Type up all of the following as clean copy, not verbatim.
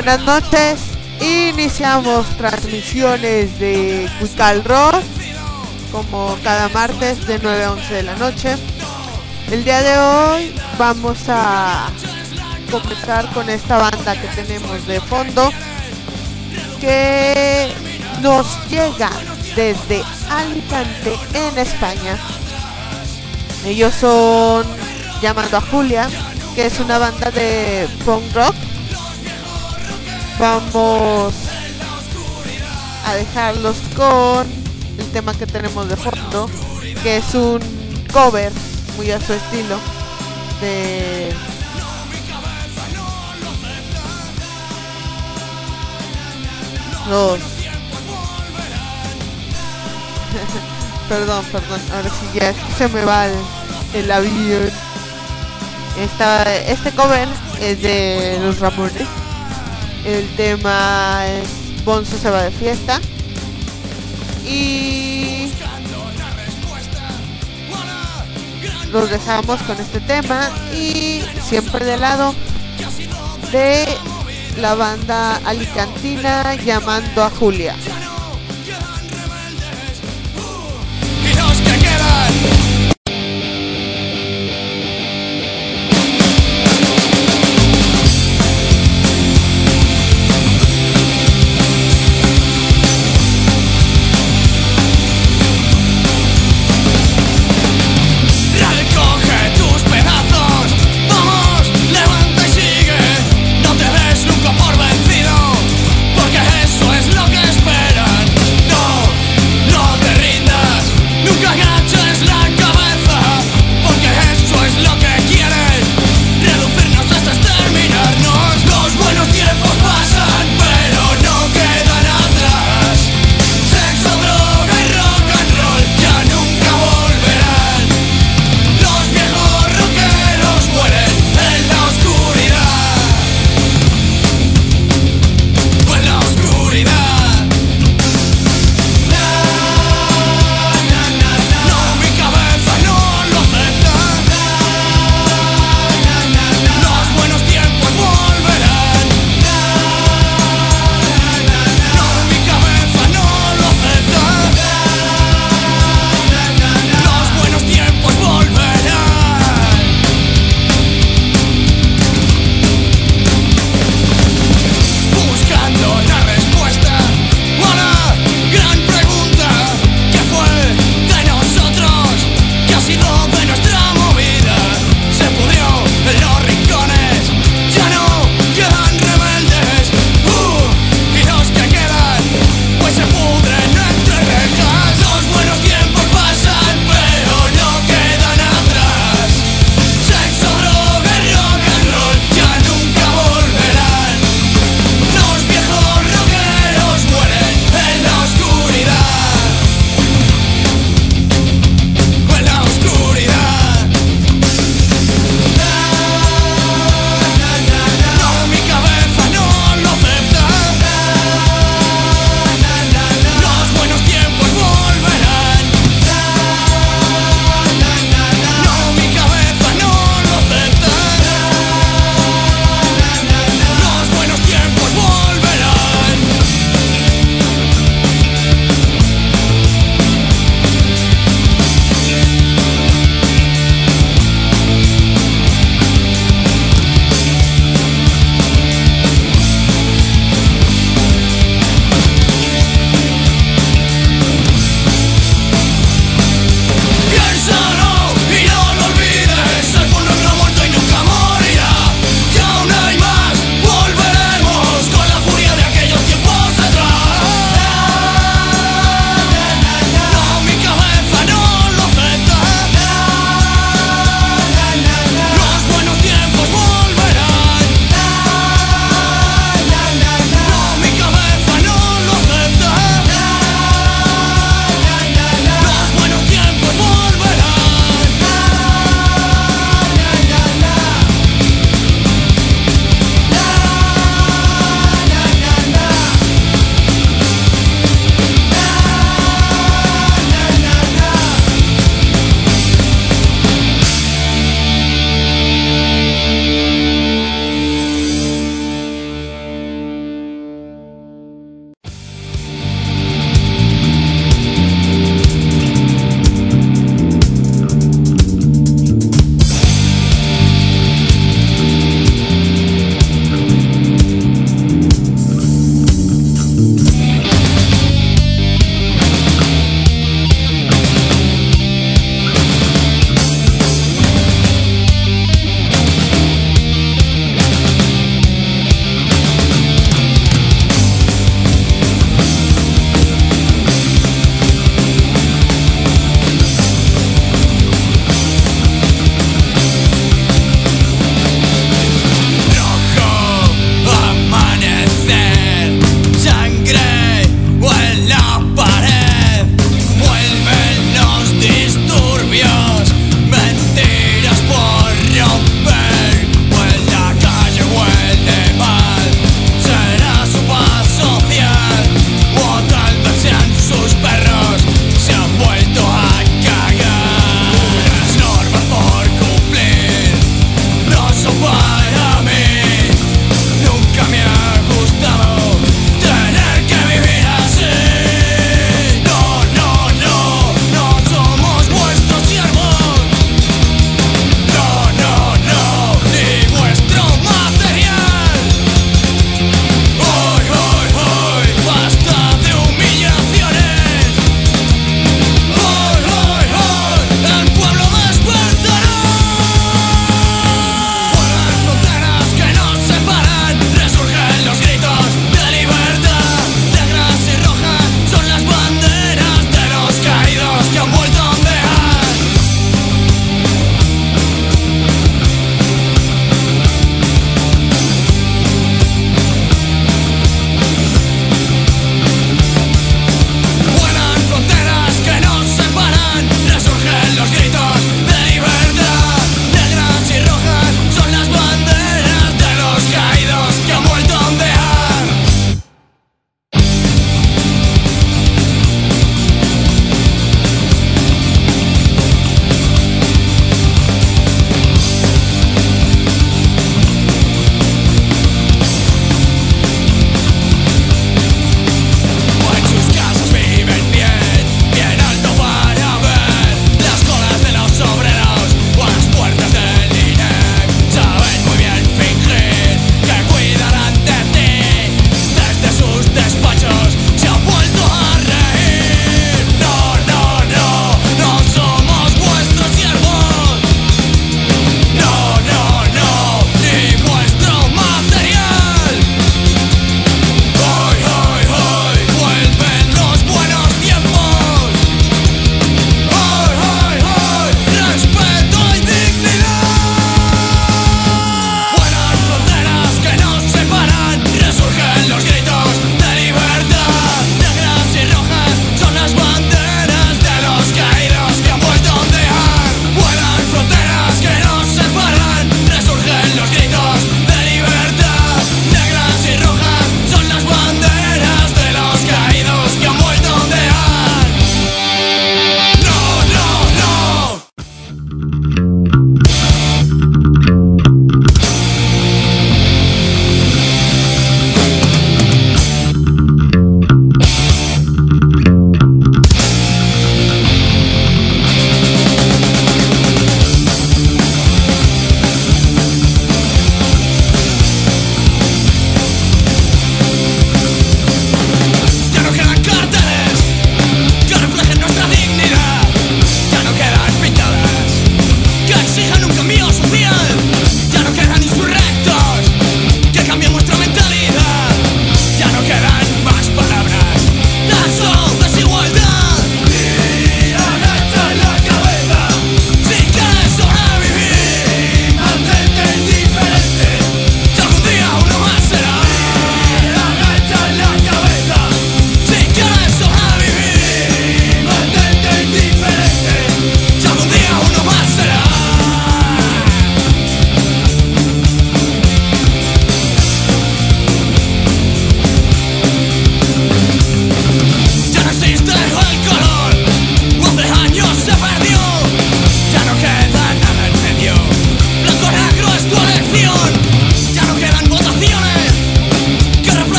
buenas noches. Iniciamos transmisiones de Cuical Rock como cada martes de 9 a 11 de la noche. El día de hoy vamos a comenzar con esta banda que tenemos de fondo, que nos llega desde Alicante, en España. Ellos son Llamando a Julia, que es una banda de punk rock. Vamos a dejarlos con el tema que tenemos de fondo, que es un cover muy a su estilo de los perdón, ahora sí ya se me va el avión. Este cover es de los Ramones. El tema es Bonzo se va de fiesta. Y los dejamos con este tema, y siempre del lado de la banda alicantina Llamando a Julia. Nunca por vencido, porque eso es lo que espero.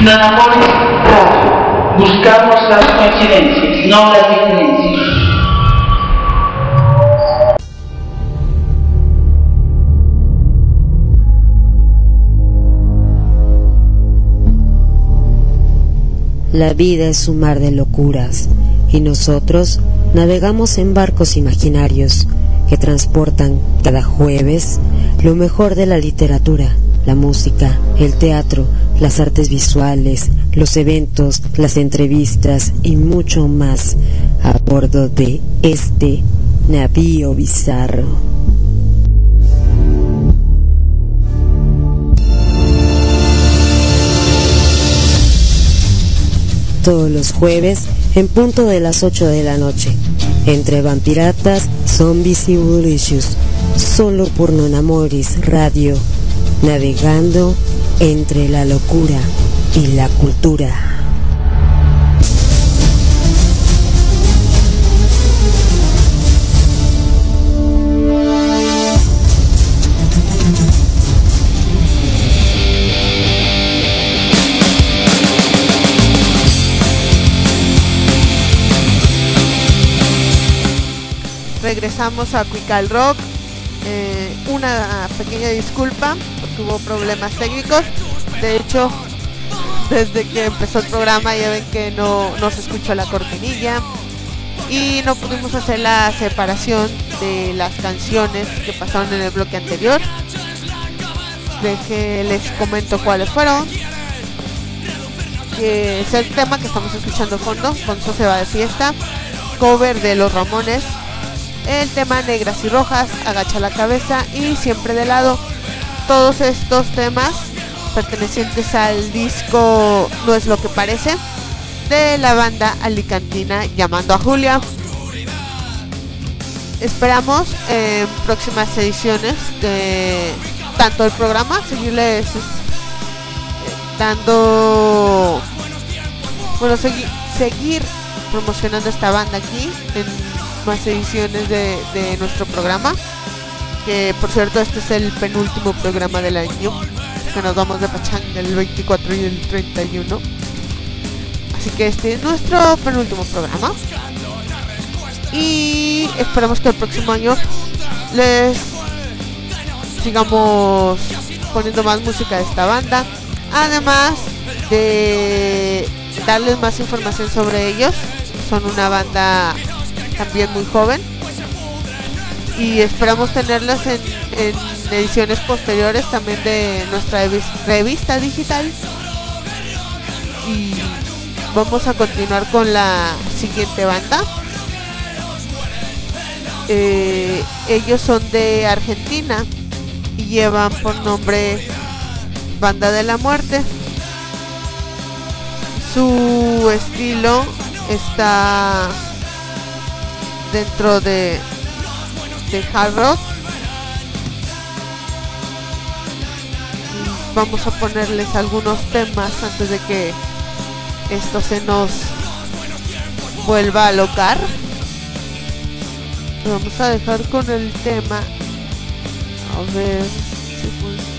Nonamoris Radio. Buscamos las coincidencias, no las diferencias. La vida es un mar de locuras y nosotros navegamos en barcos imaginarios que transportan cada jueves lo mejor de la literatura, la música, el teatro, las artes visuales, los eventos, las entrevistas y mucho más a bordo de este navío bizarro. Todos los jueves en punto de las 8 de la noche, entre vampiratas, zombies y bulicious, solo por Nonamoris Radio, navegando entre la locura y la cultura. Regresamos a Cuical Rock. Una pequeña disculpa porque hubo problemas técnicos. De hecho, desde que empezó el programa ya ven que no se escuchó la cortinilla y no pudimos hacer la separación de las canciones que pasaron en el bloque anterior. Les comento cuáles fueron. Que es el tema que estamos escuchando fondo, Gonzo se va de fiesta, cover de Los Ramones. El tema Negras y Rojas, Agacha la cabeza y Siempre de lado. Todos estos temas pertenecientes al disco No es lo que parece de la banda alicantina Llamando a Julia. Esperamos en próximas ediciones de tanto el programa seguirles dando, bueno, seguir promocionando esta banda aquí en más ediciones de nuestro programa, que por cierto este es el penúltimo programa del año, que nos vamos de pachanga el 24 y el 31, así que este es nuestro penúltimo programa y esperamos que el próximo año les sigamos poniendo más música de esta banda, además de darles más información sobre ellos. Son una banda también muy joven y esperamos tenerlas en ediciones posteriores también de nuestra revista digital. Y vamos a continuar con la siguiente banda. Ellos son de Argentina y llevan por nombre Banda de la Muerte. Su estilo está dentro de hard rock. Vamos a ponerles algunos temas antes de que esto se nos vuelva a alocar. Vamos a dejar con el tema, a ver si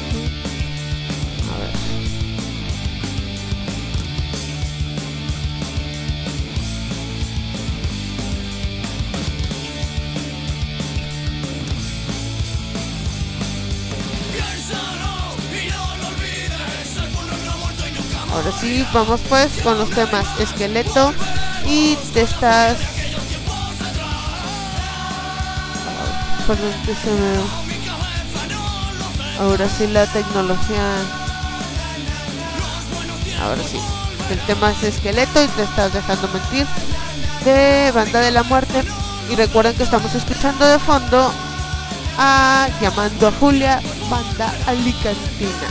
ahora sí, vamos pues con los temas Esqueleto y Testas. Perdón que se me... Ahora sí la tecnología. Ahora sí. El tema es Esqueleto y Te estás dejando mentir, de Banda de la Muerte. Y recuerden que estamos escuchando de fondo a Llamando a Julia, banda alicantina.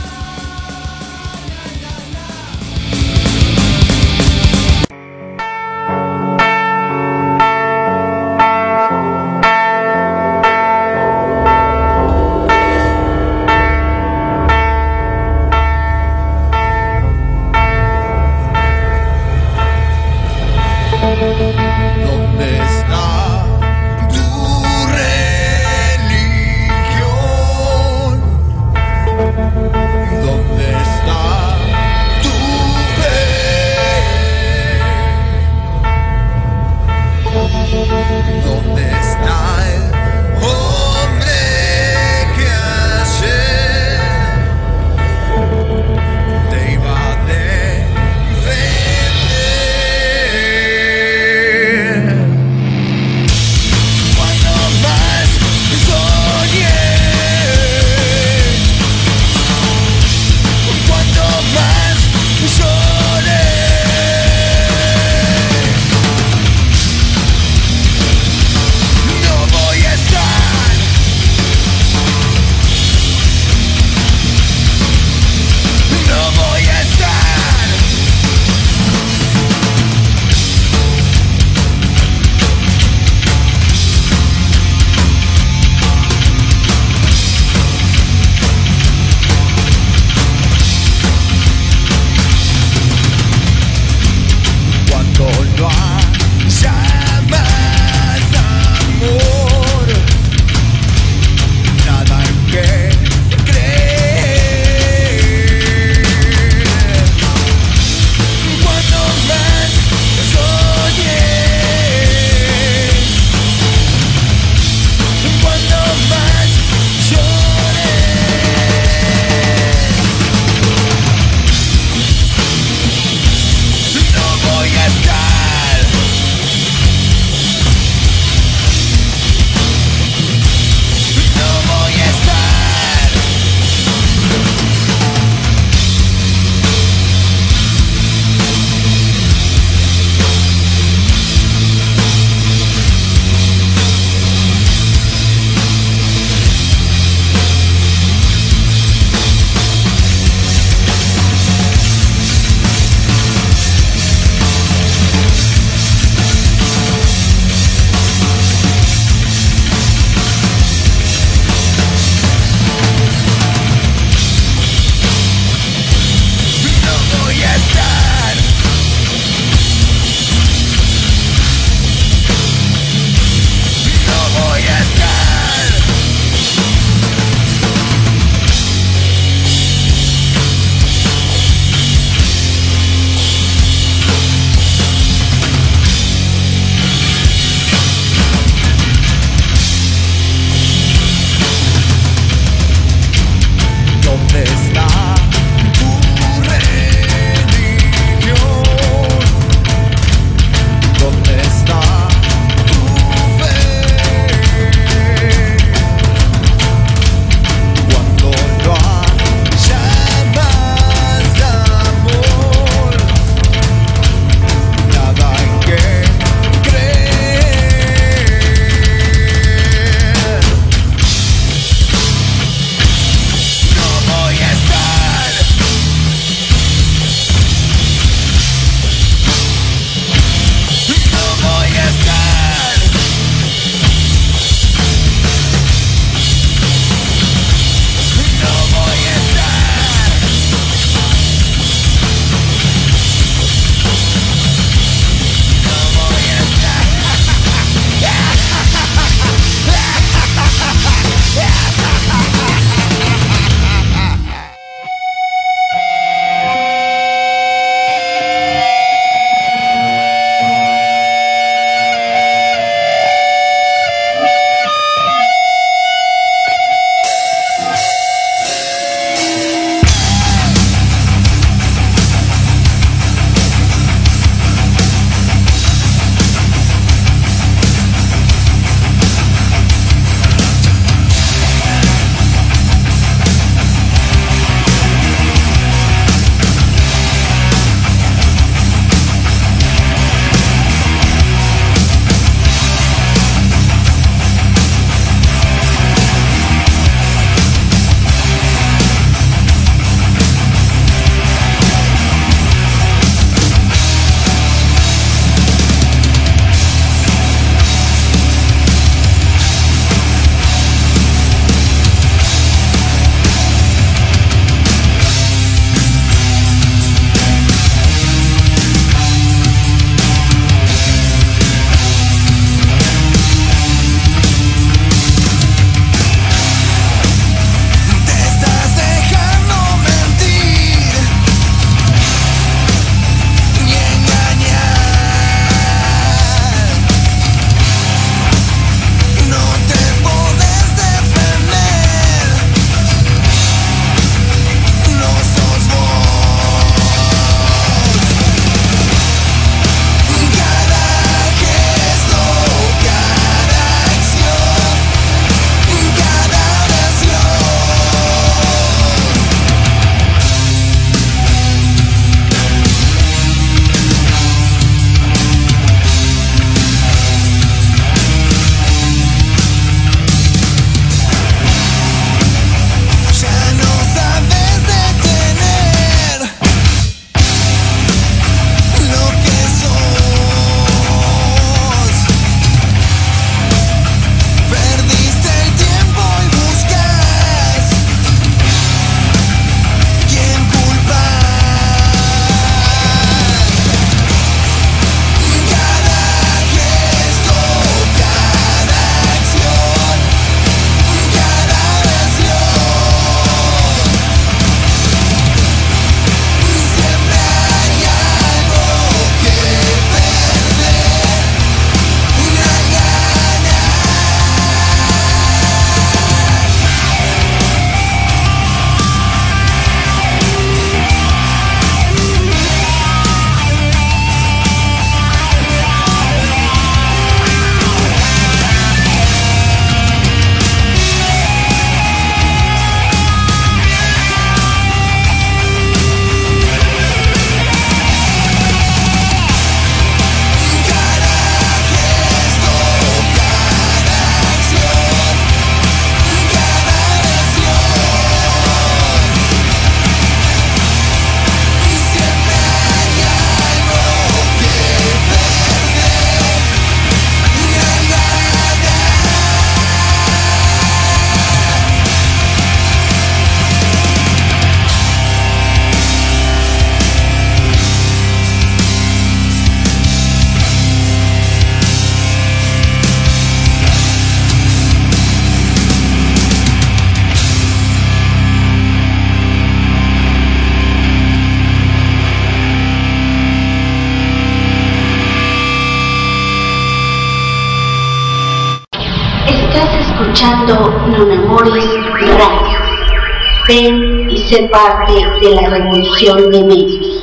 escuchando Non Amoris Radio. Ven y sé parte de la revolución de medios.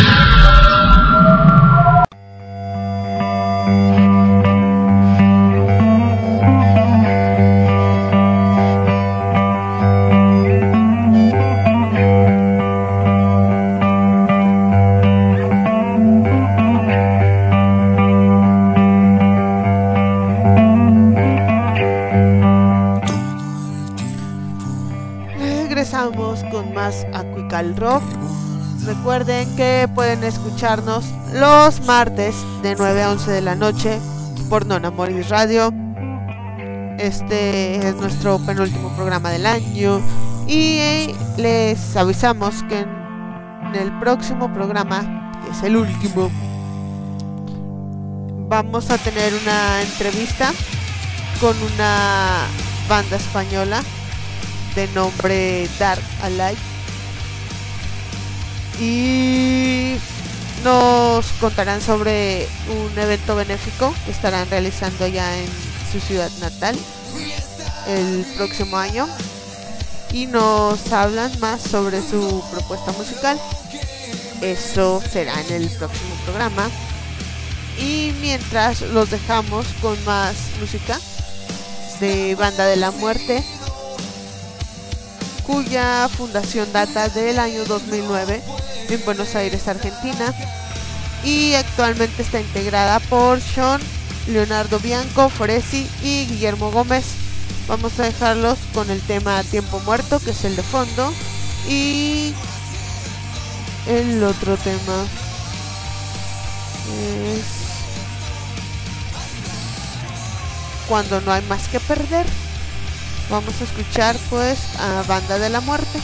Con más Acuical Rock. Recuerden que pueden escucharnos los martes de 9 a 11 de la noche por Non Amoris Radio. Este es nuestro penúltimo programa del año y les avisamos que en el próximo programa, que es el último, vamos a tener una entrevista con una banda española de nombre Dark Alive y nos contarán sobre un evento benéfico que estarán realizando allá en su ciudad natal el próximo año y nos hablan más sobre su propuesta musical. Eso será en el próximo programa y mientras los dejamos con más música de Banda de la Muerte, cuya fundación data del año 2009 en Buenos Aires, Argentina, y actualmente está integrada por Sean, Leonardo Bianco, Foresi y Guillermo Gómez. Vamos a dejarlos con el tema Tiempo Muerto, que es el de fondo, y el otro tema es Cuando no hay más que perder. Vamos a escuchar pues a Banda de la Muerte.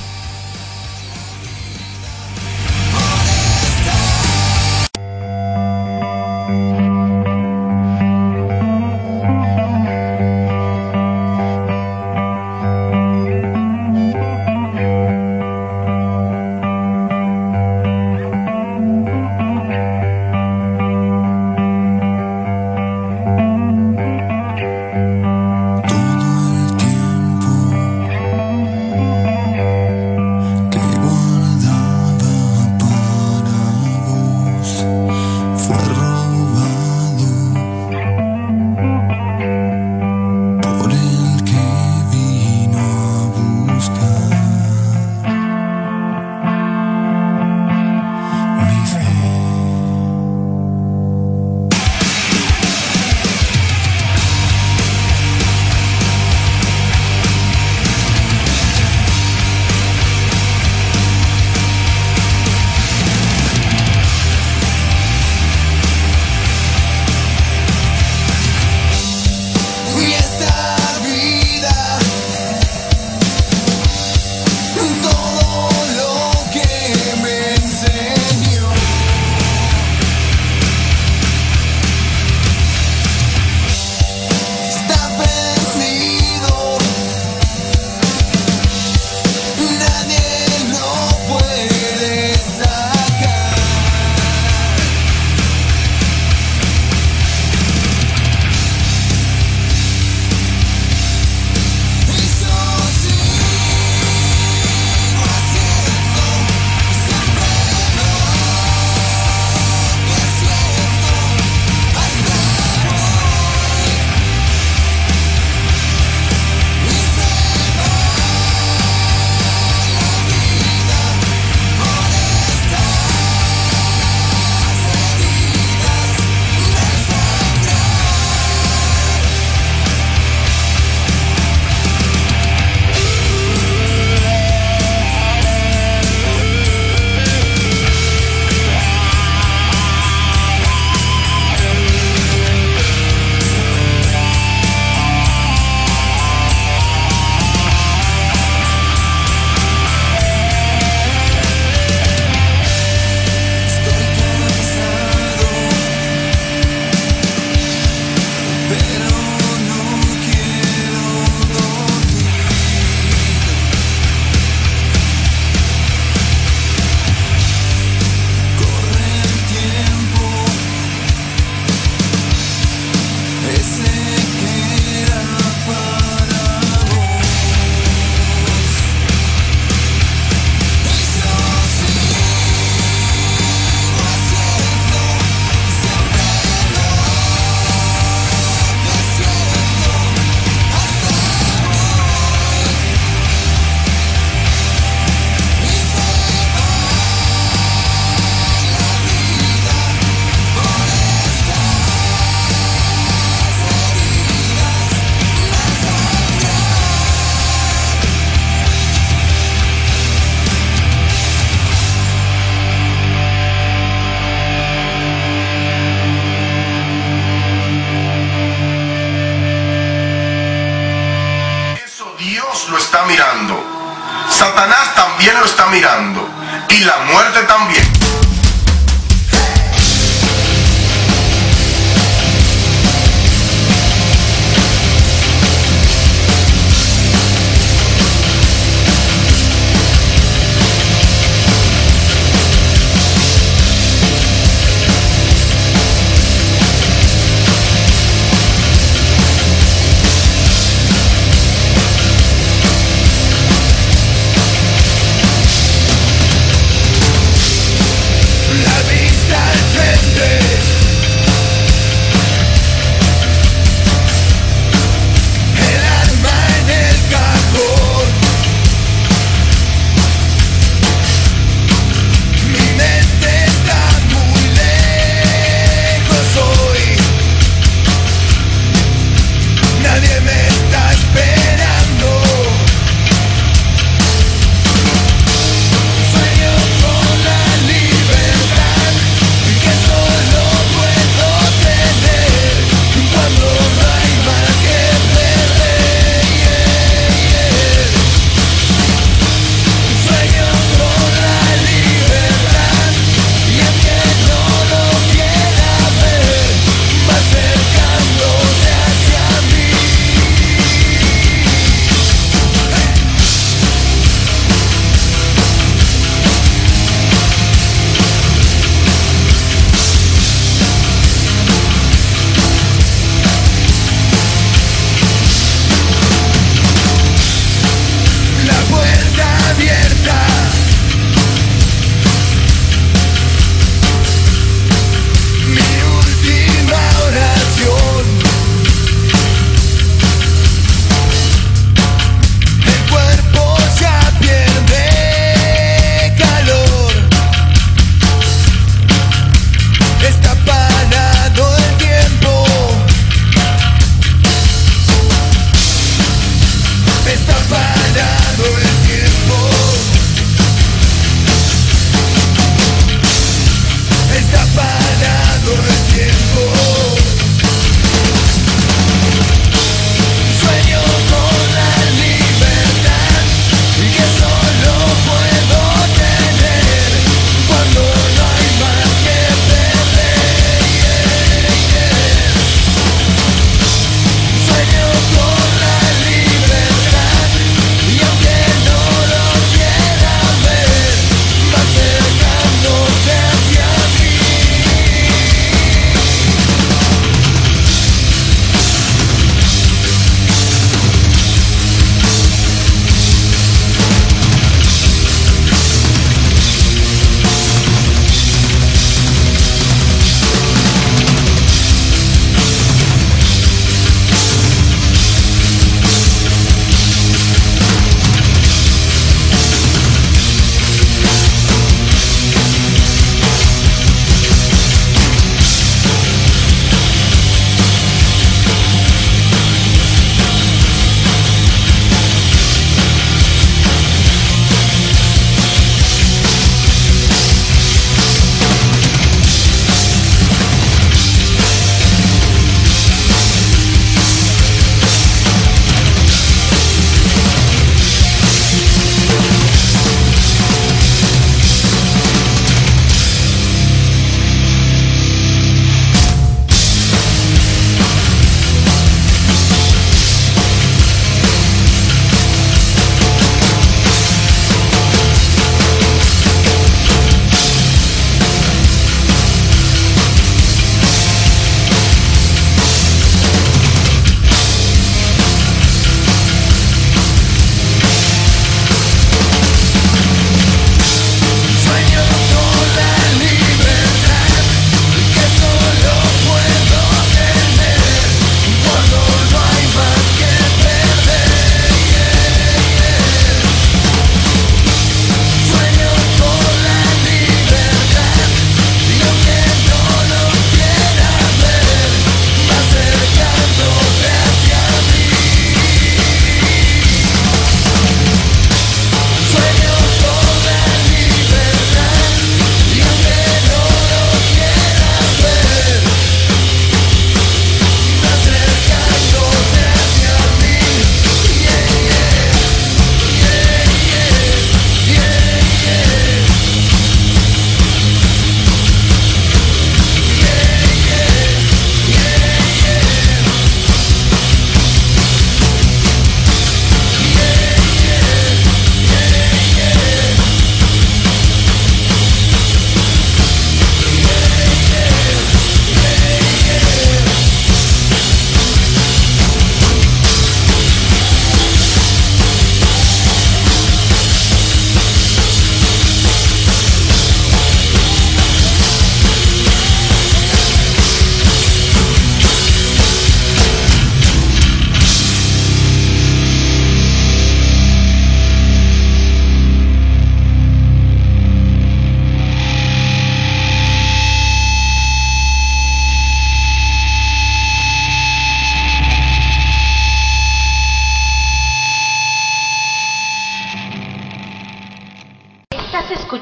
Satanás también lo está mirando, y la muerte también.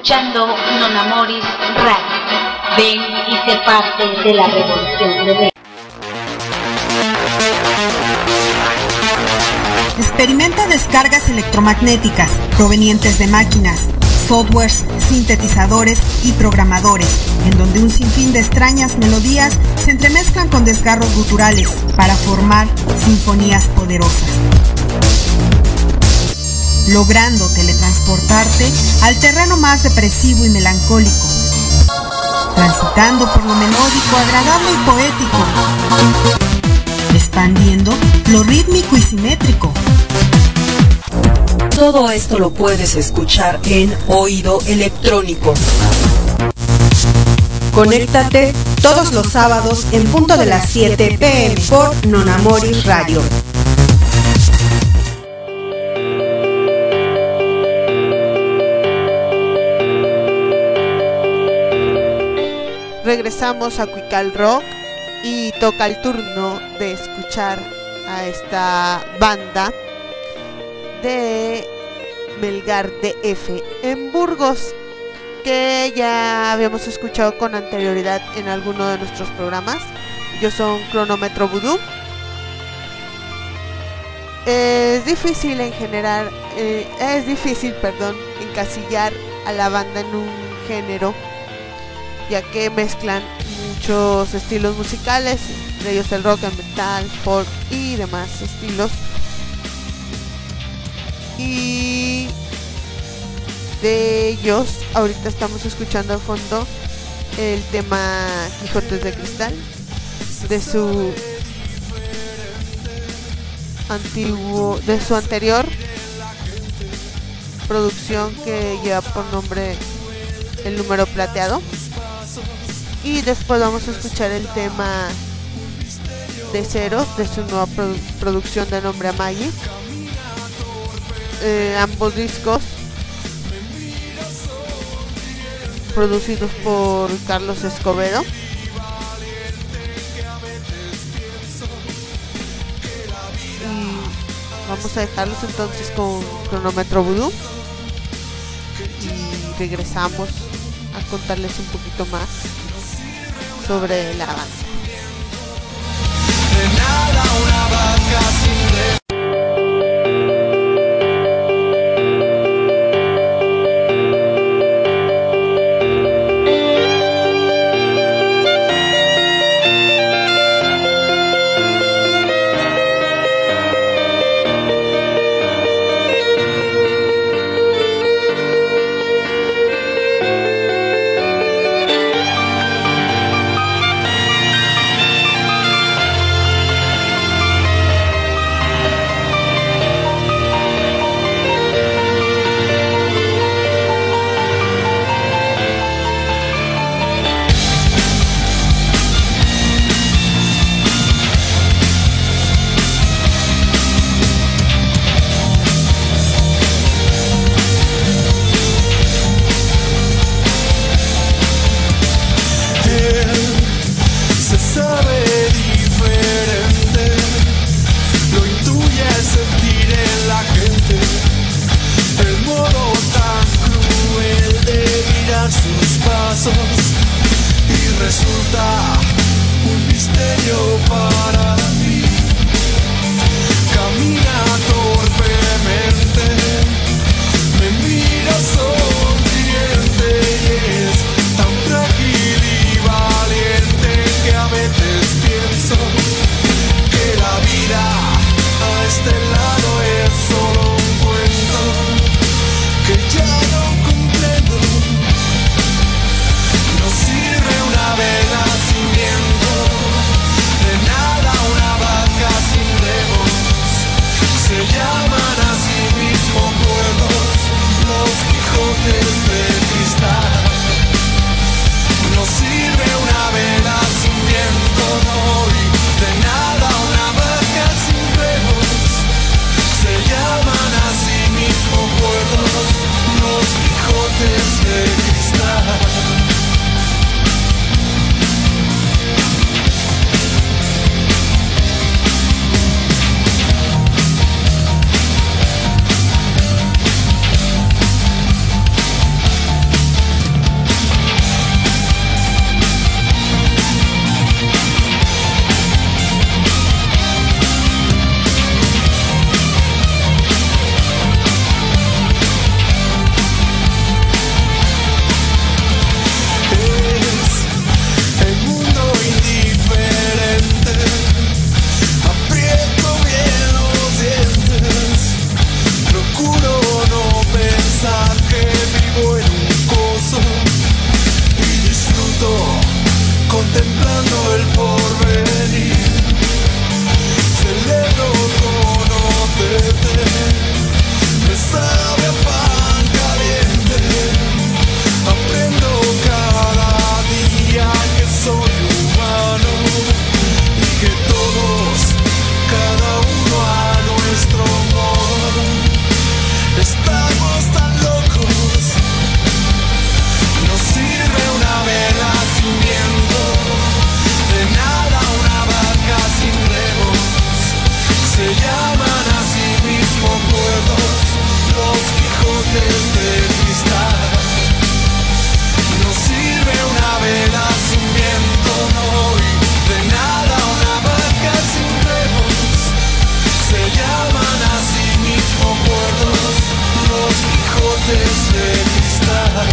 escuchando Non Amoris Radio. Ven y sé parte de la revolución de México. Experimenta descargas electromagnéticas provenientes de máquinas, softwares, sintetizadores y programadores, en donde un sinfín de extrañas melodías se entremezclan con desgarros guturales para formar sinfonías poderosas, logrando teletransportarte al terreno más depresivo y melancólico, transitando por lo melódico, agradable y poético, expandiendo lo rítmico y simétrico. Todo esto lo puedes escuchar en Oído Electrónico. Conéctate todos los sábados en punto de las 7 p.m. por Non Amoris Radio. Regresamos a Cuical Rock y toca el turno de escuchar a esta banda de Melgar DF en Burgos, que ya habíamos escuchado con anterioridad en alguno de nuestros programas. Ellos son Cronómetro Vudú. Es difícil encasillar a la banda en un género, ya que mezclan muchos estilos musicales, entre ellos el rock, el metal, folk y demás estilos. Y de ellos ahorita estamos escuchando al fondo el tema Quijotes de Cristal, de su anterior producción que lleva por nombre El Número Plateado. Y después vamos a escuchar el tema de Ceros, de su nueva producción de nombre Magic. Ambos discos producidos por Carlos Escobedo. Y vamos a dejarlos entonces con Cronómetro Vudú y regresamos a contarles un poquito más sobre la banda. De nada una vaca sin llaman a sí mismo cuerdos, los Quijotes de cristal. No sirve una vela sin viento, no, y de nada una barca sin remos. Se llaman a sí mismo cuerdos, los Quijotes de cristal.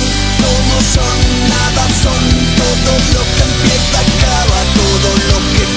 Son todo lo que empieza acaba, todo lo que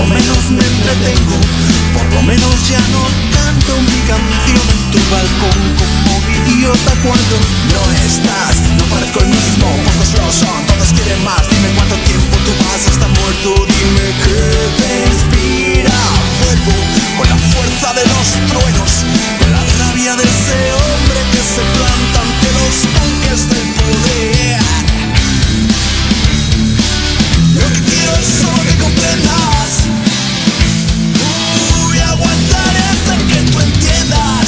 lo menos me entretengo, por lo menos ya no canto mi canción en tu balcón como idiota cuando no estás. No parezco el mismo, pocos lo son, todos quieren más. Dime cuánto tiempo tú vas a estar muerto, dime qué te inspira. Vuelvo con la fuerza de los truenos, con la rabia de ese hombre que se planta ante los buques del poder. Lo que quiero es solo que comprendas. Voy a aguantar hasta que tú entiendas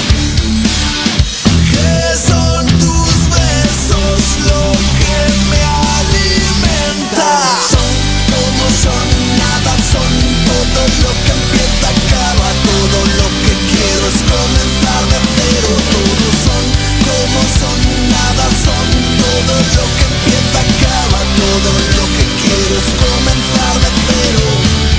que son tus besos lo que me alimenta. Son como son, nada son, todo lo que empieza acaba, todo lo que quiero es comenzar de cero. Todos son como son, nada son, todo lo que empieza acaba, todo lo que quiero es comenzar de cero.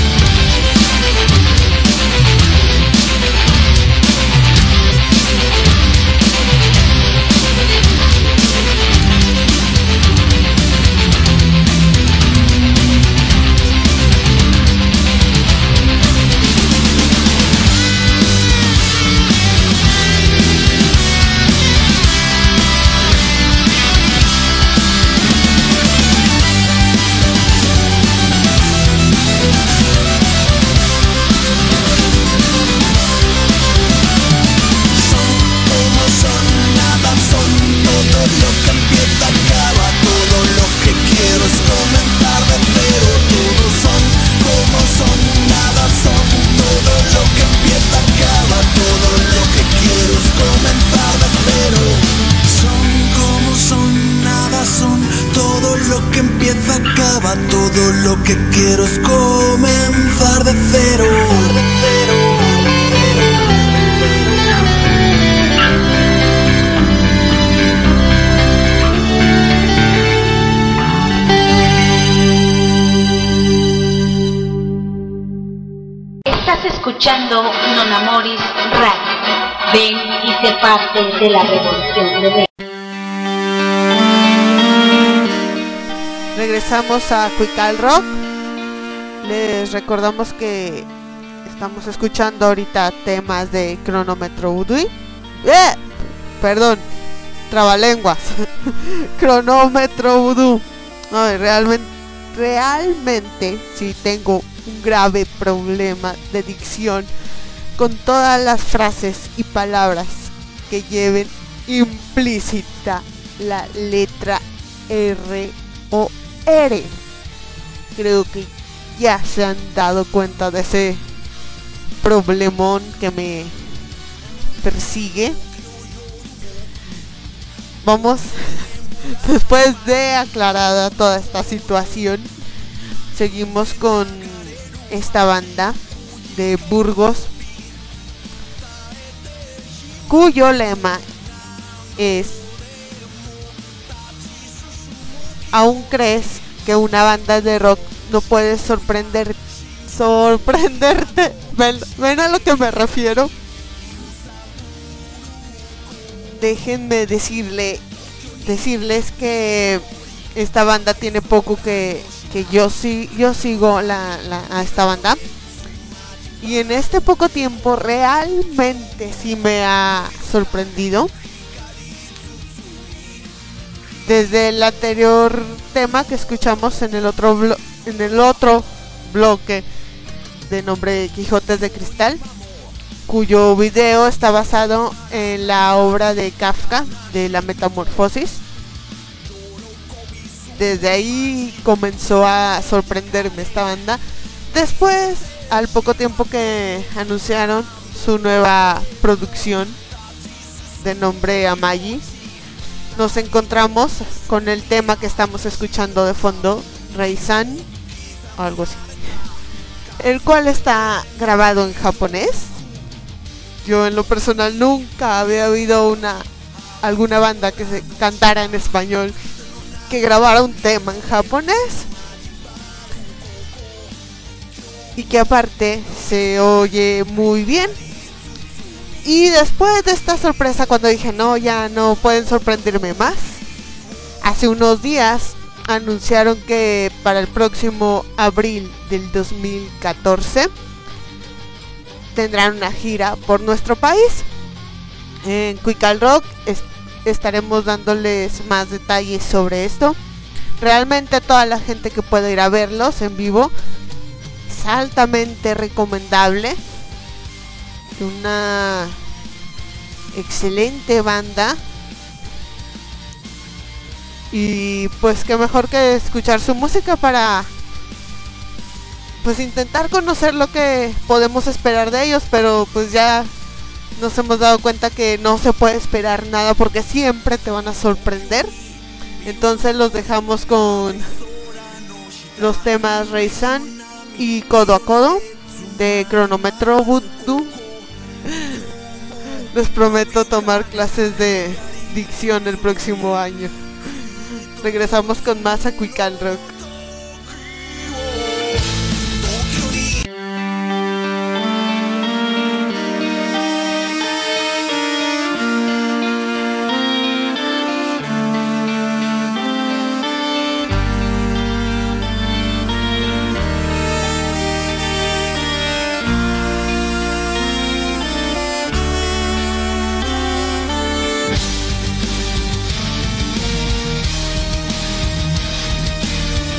Todo lo que quiero es comenzar de cero. Estás escuchando Non Amoris Radio. Ven y sé parte de la revolución de Ven. Regresamos a Cuical Rock. Les recordamos que estamos escuchando ahorita temas de Cronómetro Voodoo. Perdón, trabalenguas. Cronómetro Voodoo. No, realmente sí tengo un grave problema de dicción con todas las frases y palabras que lleven implícita la letra R o R. Creo que ya se han dado cuenta de ese problemón que me persigue. Vamos, después de aclarada toda esta situación, seguimos con esta banda de Burgos, cuyo lema es: ¿aún crees que una banda de rock no puede sorprenderte? ¿Ven a lo que me refiero? Déjenme decirles que esta banda tiene poco que yo sigo a esta banda, y en este poco tiempo realmente sí me ha sorprendido. Desde el anterior tema que escuchamos en el otro bloque de nombre Quijotes de Cristal, cuyo video está basado en la obra de Kafka de La Metamorfosis. Desde ahí comenzó a sorprenderme esta banda. Después, al poco tiempo que anunciaron su nueva producción de nombre Amagi, nos encontramos con el tema que estamos escuchando de fondo, Rei-san, o algo así, el cual está grabado en japonés. Yo en lo personal nunca había oído alguna banda que se cantara en español que grabara un tema en japonés, y que aparte se oye muy bien. Y después de esta sorpresa, cuando dije no, ya no pueden sorprenderme más, hace unos días anunciaron que para el próximo abril del 2014 tendrán una gira por nuestro país. En Cuical Rock estaremos dándoles más detalles sobre esto. Realmente toda la gente que pueda ir a verlos en vivo es altamente recomendable. Una excelente banda. Y pues qué mejor que escuchar su música para pues intentar conocer lo que podemos esperar de ellos, pero pues ya nos hemos dado cuenta que no se puede esperar nada porque siempre te van a sorprender. Entonces los dejamos con los temas Reizan y Codo a Codo de Cronómetro Voodoo. Les prometo tomar clases de dicción el próximo año. Regresamos con más a Cuical Rock. Thank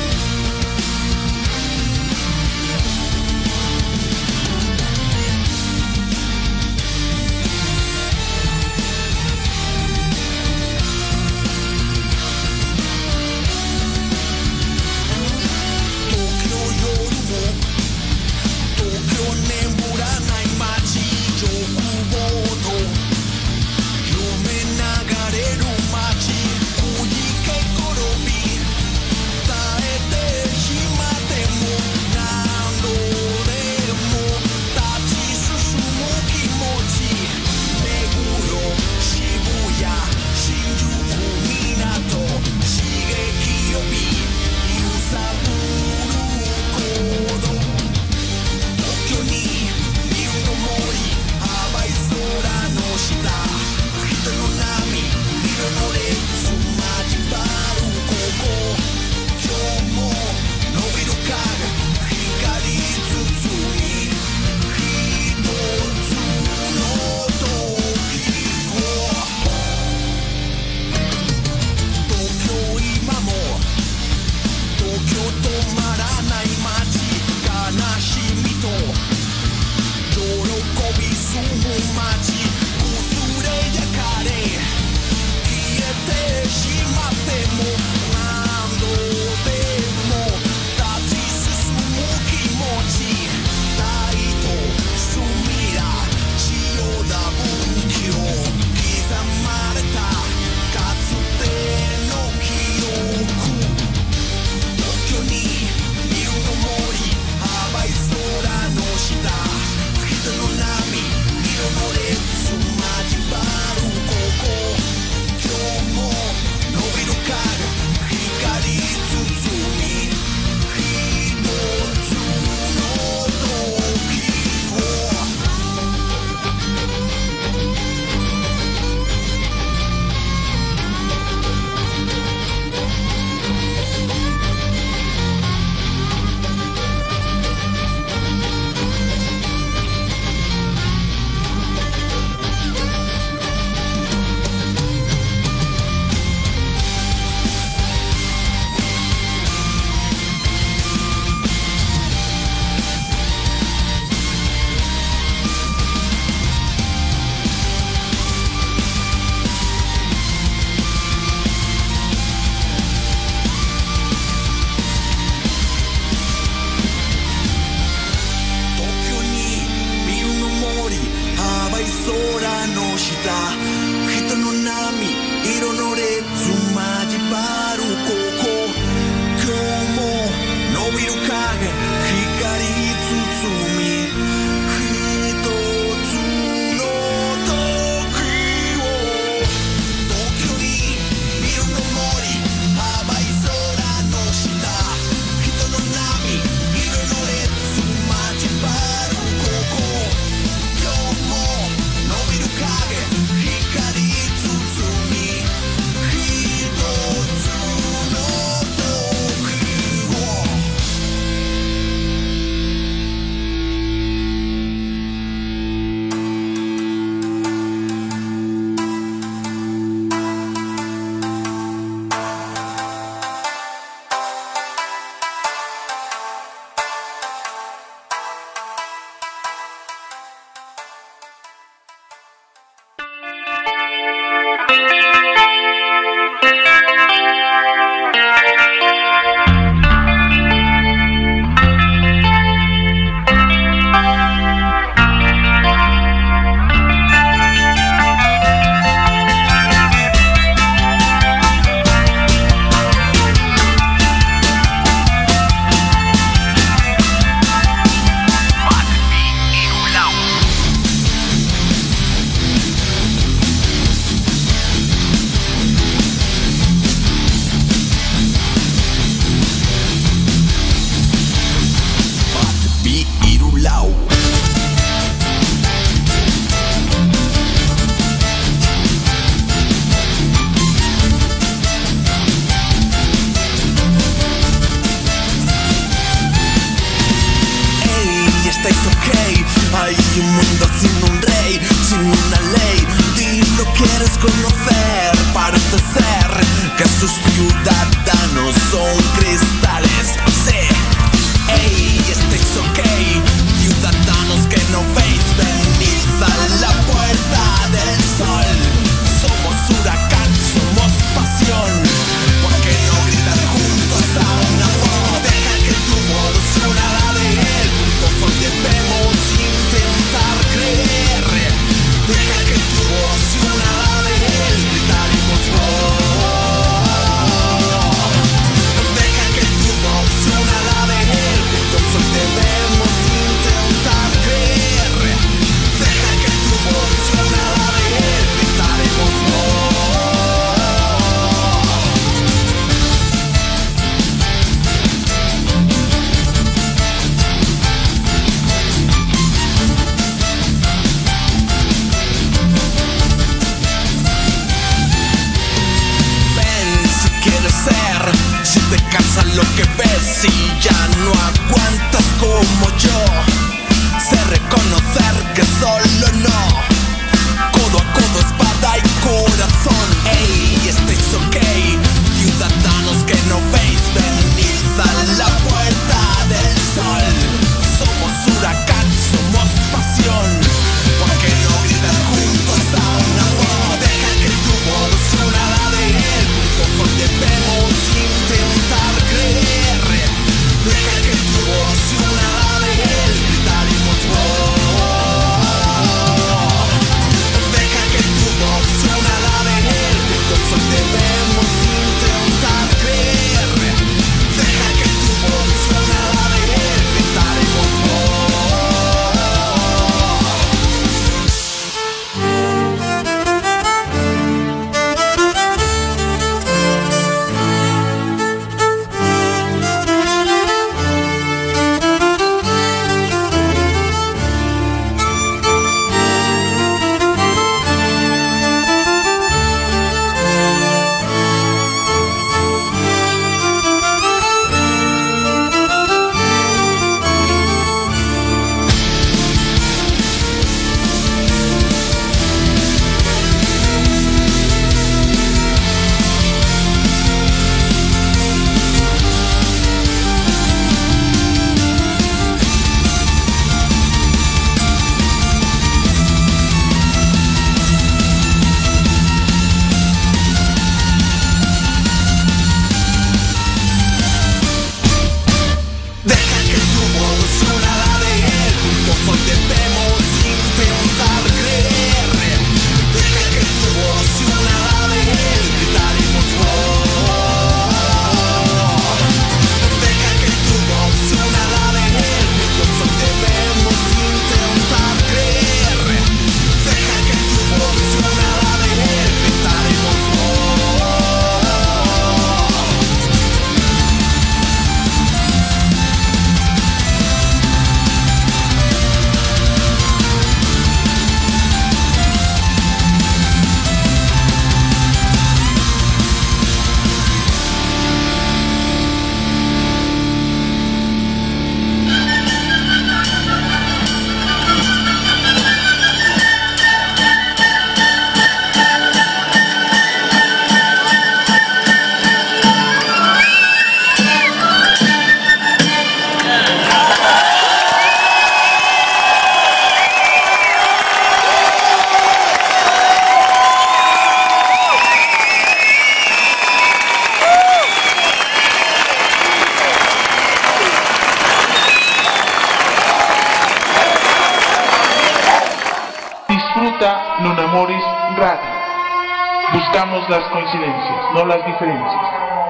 estáis ok. Hay un mundo sin un rey, sin una ley. Lo quieres conocer, parece ser que sus ciudadanos son cristales. Sí, ey, estáis ok, ciudadanos que no veis, venid a la puerta del sol. Somos huracán, somos pasión, ¿por qué no gritar juntos a una voz? Deja que tu voz se una a la de él, juntos hoy debemos intentar creer. Deja que tu voz se una a la de él, gritaremos deja que tu voz se una a la de él, juntos hoy debemos intentar creer. Deja que tu voz se una a la de él, gritaremos si te cansa lo que ves y ya no aguantas como yo, sé reconocer que solo no, codo a codo, espada y corazón. Ey, estáis ok, ciudadanos que no veis, venid a la puerta del sol. Somos huracán, somos pasión, ¿por qué no gritar juntos a una voz? Deja que tu voz se una a la de él, juntos debemos intentar creer. Deja que tu voz se una a la de él, gritaremos deja que tu voz se una a la de él, juntos debemos intentar creer. Deja que tu voz se una a la de él, gritaremos Non Amoris Radio. Buscamos las coincidencias, no las diferencias.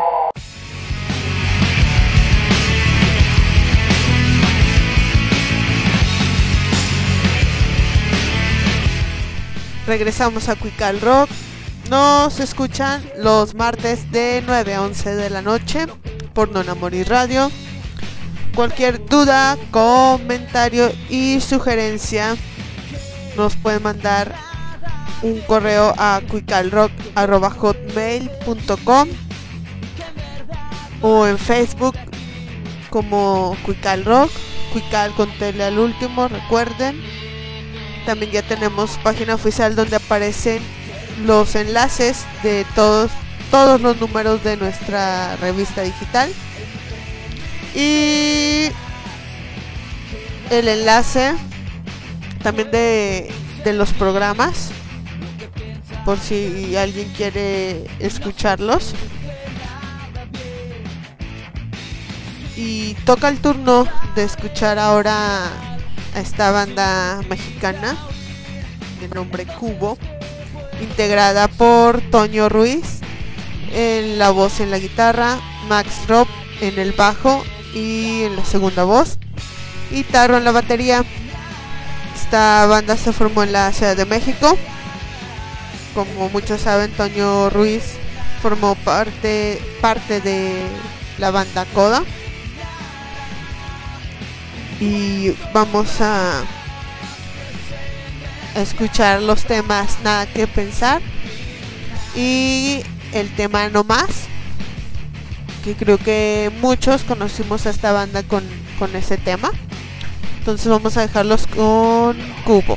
Regresamos a Cuical Rock. Nos escuchan los martes de 9 a 11 de la noche por Non Amoris Radio. Cualquier duda, comentario y sugerencia nos pueden mandar un correo a cuicalrock@hotmail.com o en Facebook como Cuical Rock Cuical con Tele al Último, recuerden. También ya tenemos página oficial donde aparecen los enlaces de todos los números de nuestra revista digital. Y el enlace también de los programas, por si alguien quiere escucharlos. Y toca el turno de escuchar ahora a esta banda mexicana de nombre Cubo, integrada por Toño Ruiz en la voz y en la guitarra, Max Robb en el bajo y en la segunda voz, y Tarro en la batería. Esta banda se formó en la Ciudad de México. Como muchos saben, Toño Ruiz formó parte de la banda Coda. Y vamos a escuchar los temas Nada que Pensar y el tema No Más, que creo que muchos conocimos a esta banda con ese tema. Entonces vamos a dejarlos con Cubo.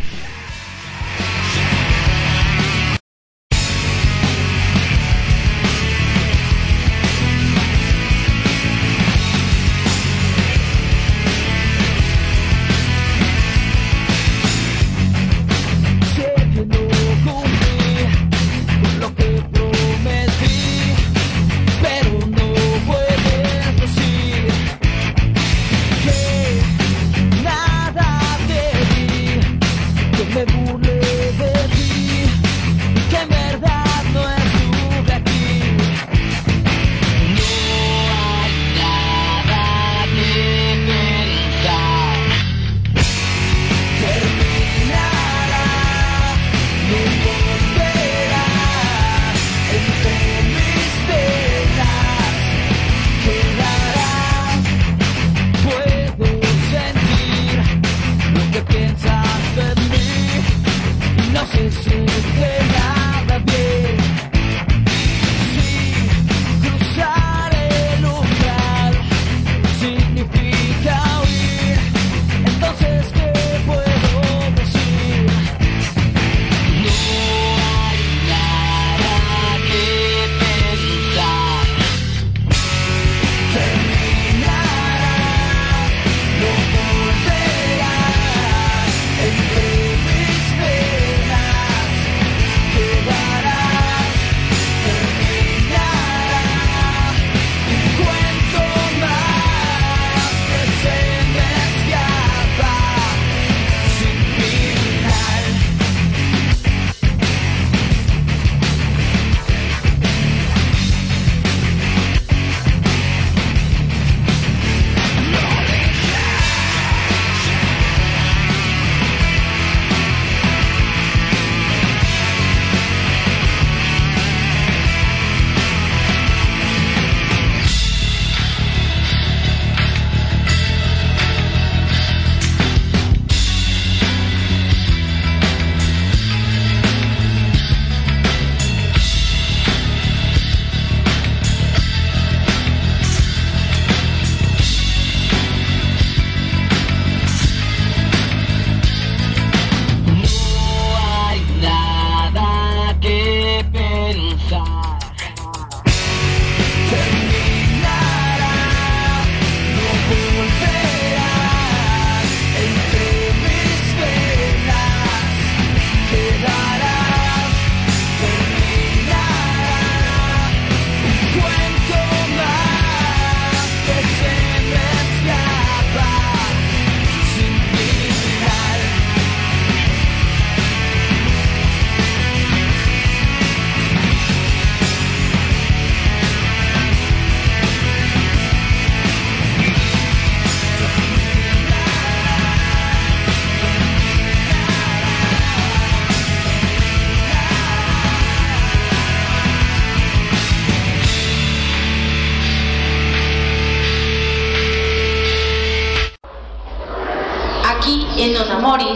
En Non Amoris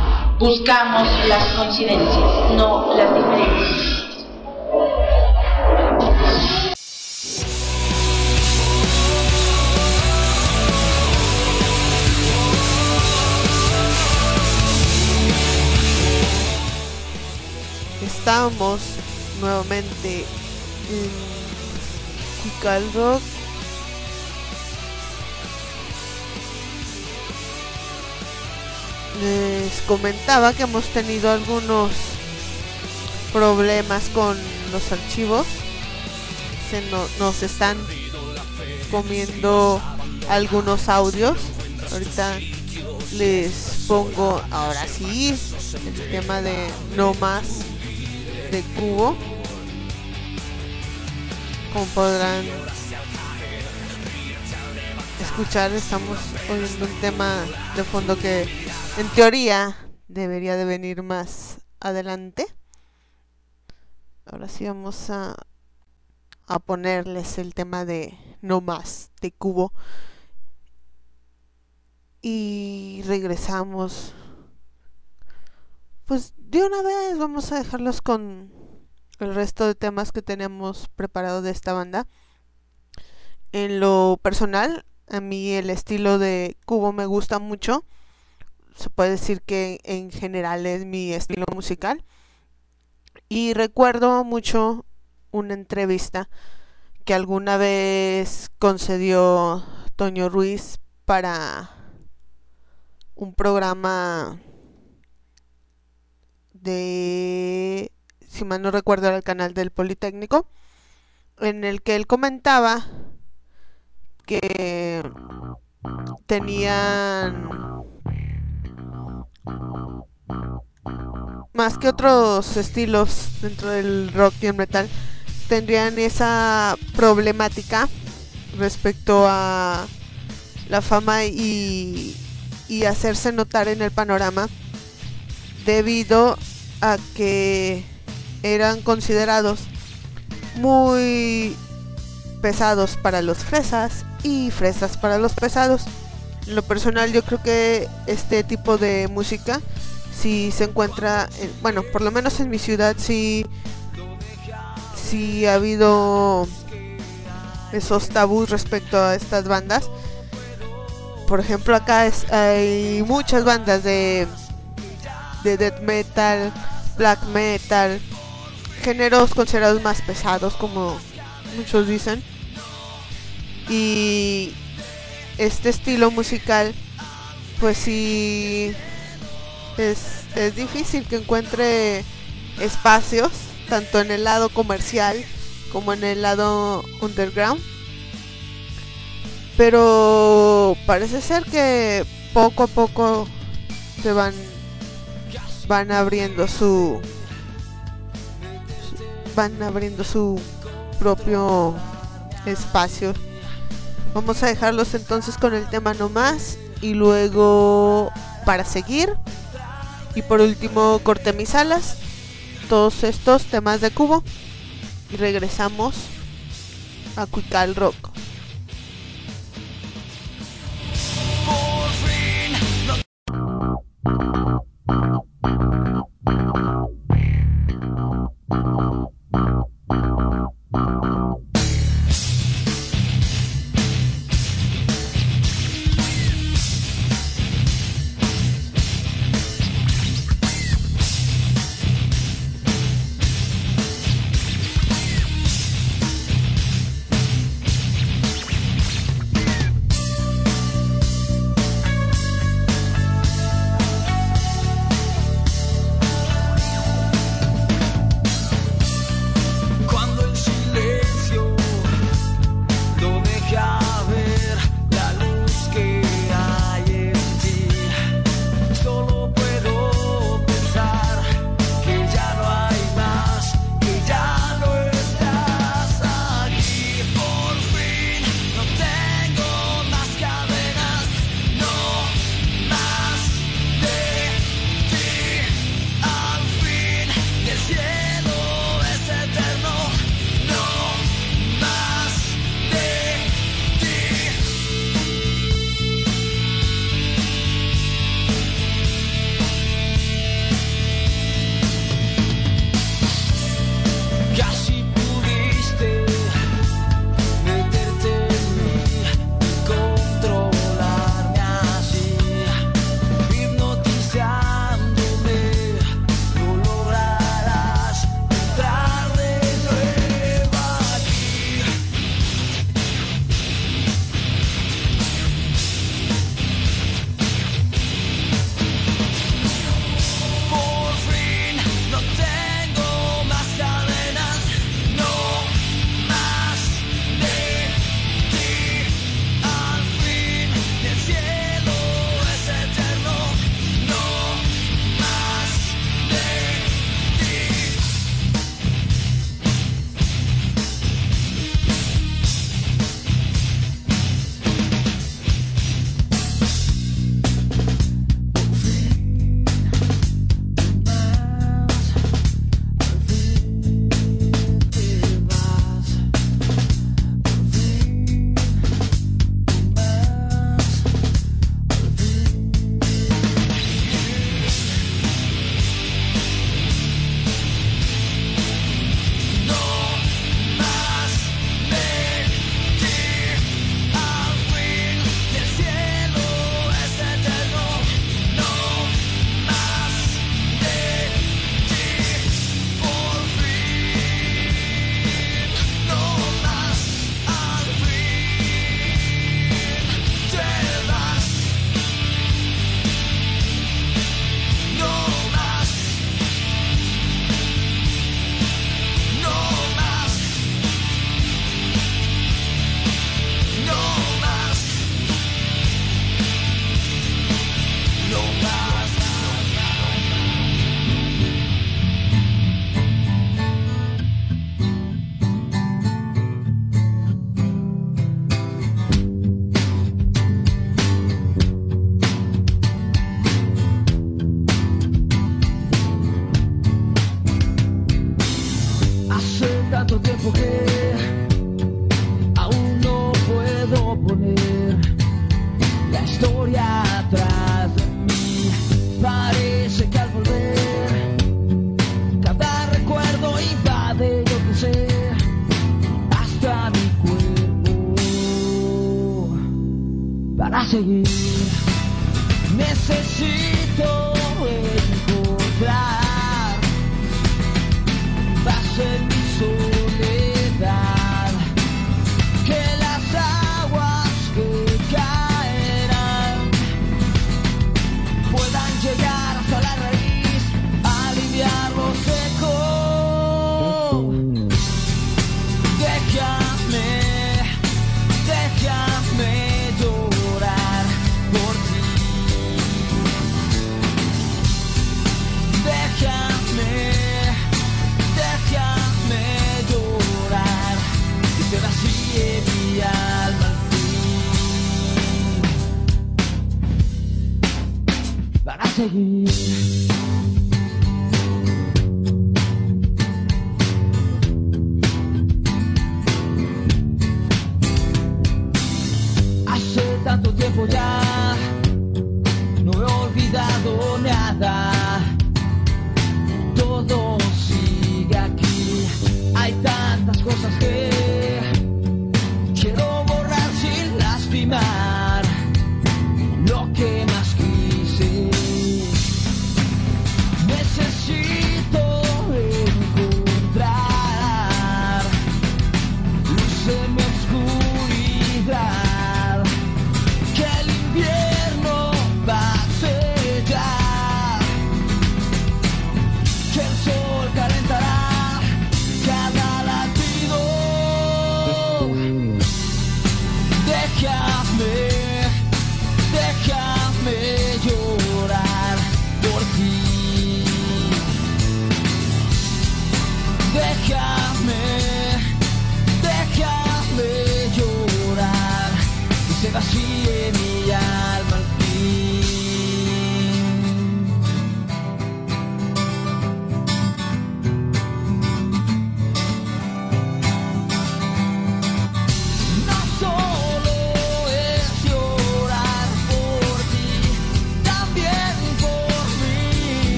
buscamos las coincidencias, no las diferencias. estamos nuevamente en Cuical Rock. Les comentaba que hemos tenido algunos problemas con los archivos. Nos están comiendo algunos audios. Ahorita les pongo ahora sí el tema de No Más de Cubo. Como podrán escuchar, estamos oyendo un tema de fondo que en teoría debería de venir más adelante. Ahora sí vamos a ponerles el tema de No Más de Cubo. Y regresamos. Pues de una vez vamos a dejarlos con el resto de temas que tenemos preparado de esta banda. En lo personal, a mí el estilo de Cubo me gusta mucho. Se puede decir que en general es mi estilo musical. Y recuerdo mucho una entrevista que alguna vez concedió Toño Ruiz para un programa de, si mal no recuerdo, era el canal del Politécnico, en el que él comentaba que tenían más que otros estilos dentro del rock y el metal, tendrían esa problemática respecto a la fama y hacerse notar en el panorama, debido a que eran considerados muy pesados para los fresas y fresas para los pesados. En lo personal, yo creo que este tipo de música sí se encuentra, bueno, por lo menos en mi ciudad sí ha habido esos tabús respecto a estas bandas. Por ejemplo, acá hay muchas bandas de death metal, black metal, géneros considerados más pesados, como muchos dicen. Y este estilo musical, pues sí, es difícil que encuentre espacios, tanto en el lado comercial como en el lado underground. Pero parece ser que poco a poco se van abriendo su propio espacio. Vamos a dejarlos entonces con el tema No Más, y luego Para Seguir, y por último Corté Mis Alas. Todos estos temas de Cubo, y regresamos a Cuical Rock. tanto tiempo que aún no puedo poner la historia atrás de mí. Parece que al volver cada recuerdo invade, yo que sé, hasta mi cuerpo. Para seguir necesito encontrar paz en mi soledad, que las aguas que caerán puedan llegar hasta la raíz, aliviar lo seco. Déjame llorar por ti. Déjame llorar y se vacíe mi alma al fin. Para seguir tanto tiempo ya, no he olvidado nada, todo sigue aquí. Hay tantas cosas que quiero borrar sin lastimar lo que más quise. Necesito encontrar luz en mi oscuridad. Déjame llorar por ti. Déjame llorar y se vacíe mi alma al fin.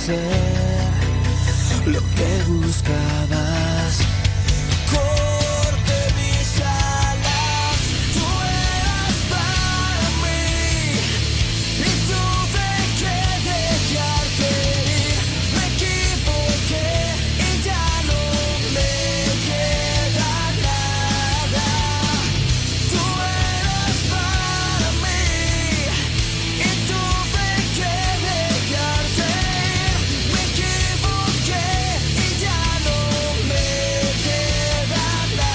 ser lo que buscabas. Corte mis alas, tú eras para mí y tuve que dejarte ir. Me equivoqué y ya no me queda nada. Tú eras para mí y tuve que dejarte ir. Me equivoqué y ya no me queda nada.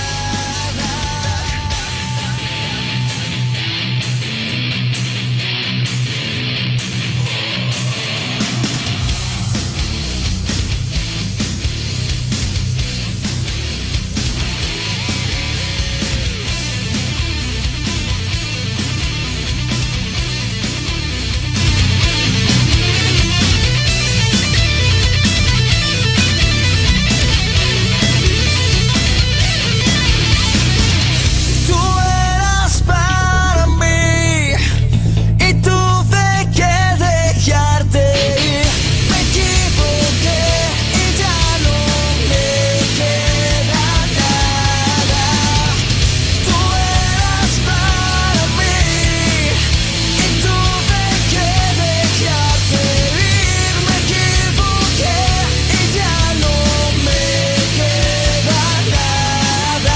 Tú eras para mí y tuve que dejarte ir. Me equivoqué y ya no me queda nada. Tú eras para mí y tuve que dejarte ir. Me equivoqué y ya no me queda nada.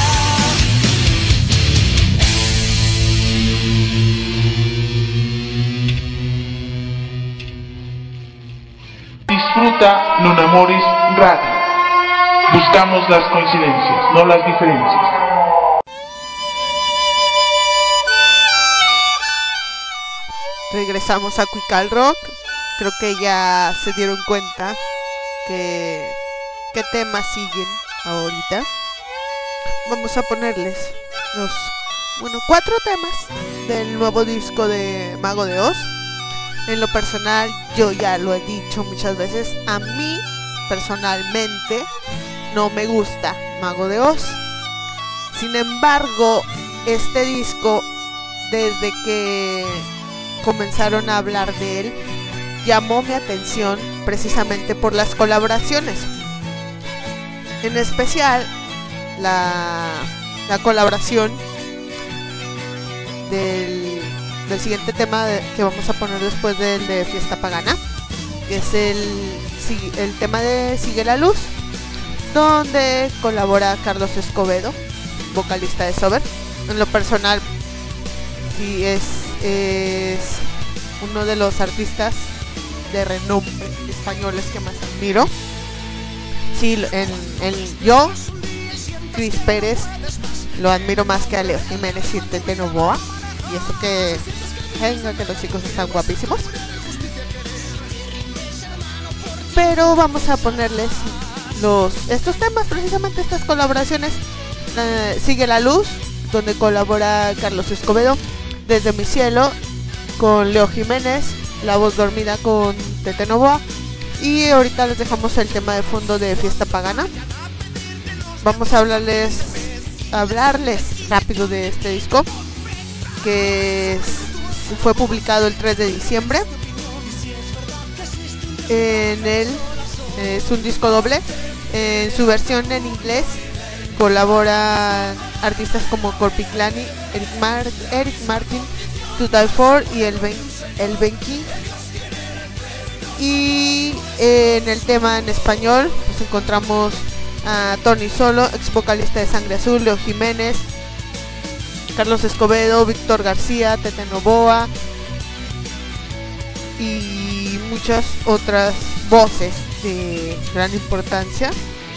Disfruta Non Amoris Radio. Buscamos las coincidencias, no las diferencias. Regresamos a Cuical Rock. Creo que ya se dieron cuenta que qué temas siguen ahorita. Vamos a ponerles los 4 temas del nuevo disco de Mago de Oz. En lo personal, yo ya lo he dicho muchas veces, a mí personalmente no me gusta Mago de Oz. Sin embargo, este disco, desde que comenzaron a hablar de él, llamó mi atención precisamente por las colaboraciones. En especial, la colaboración del siguiente tema que vamos a poner después del de Fiesta Pagana, que es el tema de Sigue la Luz, donde colabora Carlos Escobedo, vocalista de Sober. En lo personal, sí es uno de los artistas de renombre españoles que más admiro. Sí, yo, Cris Pérez, lo admiro más que a Leo Jiménez y Tete Novoa. Y eso que los chicos están guapísimos. Pero vamos a ponerles estos temas, precisamente estas colaboraciones. Sigue la Luz, donde colabora Carlos Escobedo, Desde mi cielo con Leo Jiménez, La voz dormida con Tete Novoa. Y ahorita les dejamos el tema de fondo de Fiesta Pagana. Vamos a hablarles rápido de este disco, que fue publicado el 3 de diciembre. En él es un disco doble. En su versión en inglés colaboran artistas como Corpiclani, Eric Martin, To Die For y el Benki. Y en el tema en español pues encontramos a Tony Solo, ex vocalista de Sangre Azul, Leo Jiménez, Carlos Escobedo, Víctor García, Tete Novoa y muchas otras voces de gran importancia.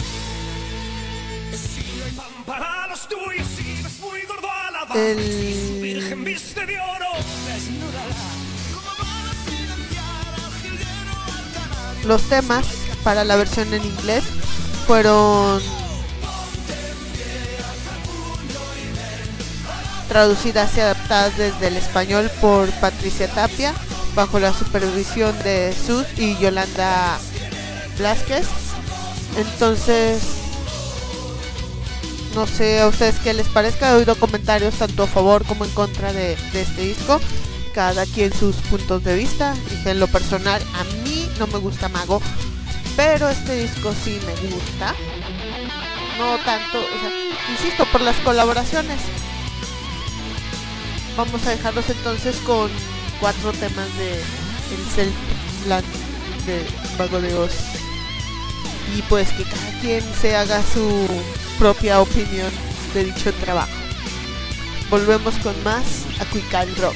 Los temas para la versión en inglés fueron traducidas y adaptadas desde el español por Patricia Tapia, bajo la supervisión de Sus y Yolanda Blázquez. Entonces, no sé a ustedes qué les parezca. He oído comentarios tanto a favor como en contra de este disco, cada quien sus puntos de vista. Y en lo personal, a mí no me gusta Mago, pero este disco sí me gusta. No tanto, o sea, insisto, por las colaboraciones. Vamos a dejarlos entonces con 4 temas de el Self-Land de Mago de Oz. Y pues que cada quien se haga su propia opinión de dicho trabajo. Volvemos con más Acuical Rock.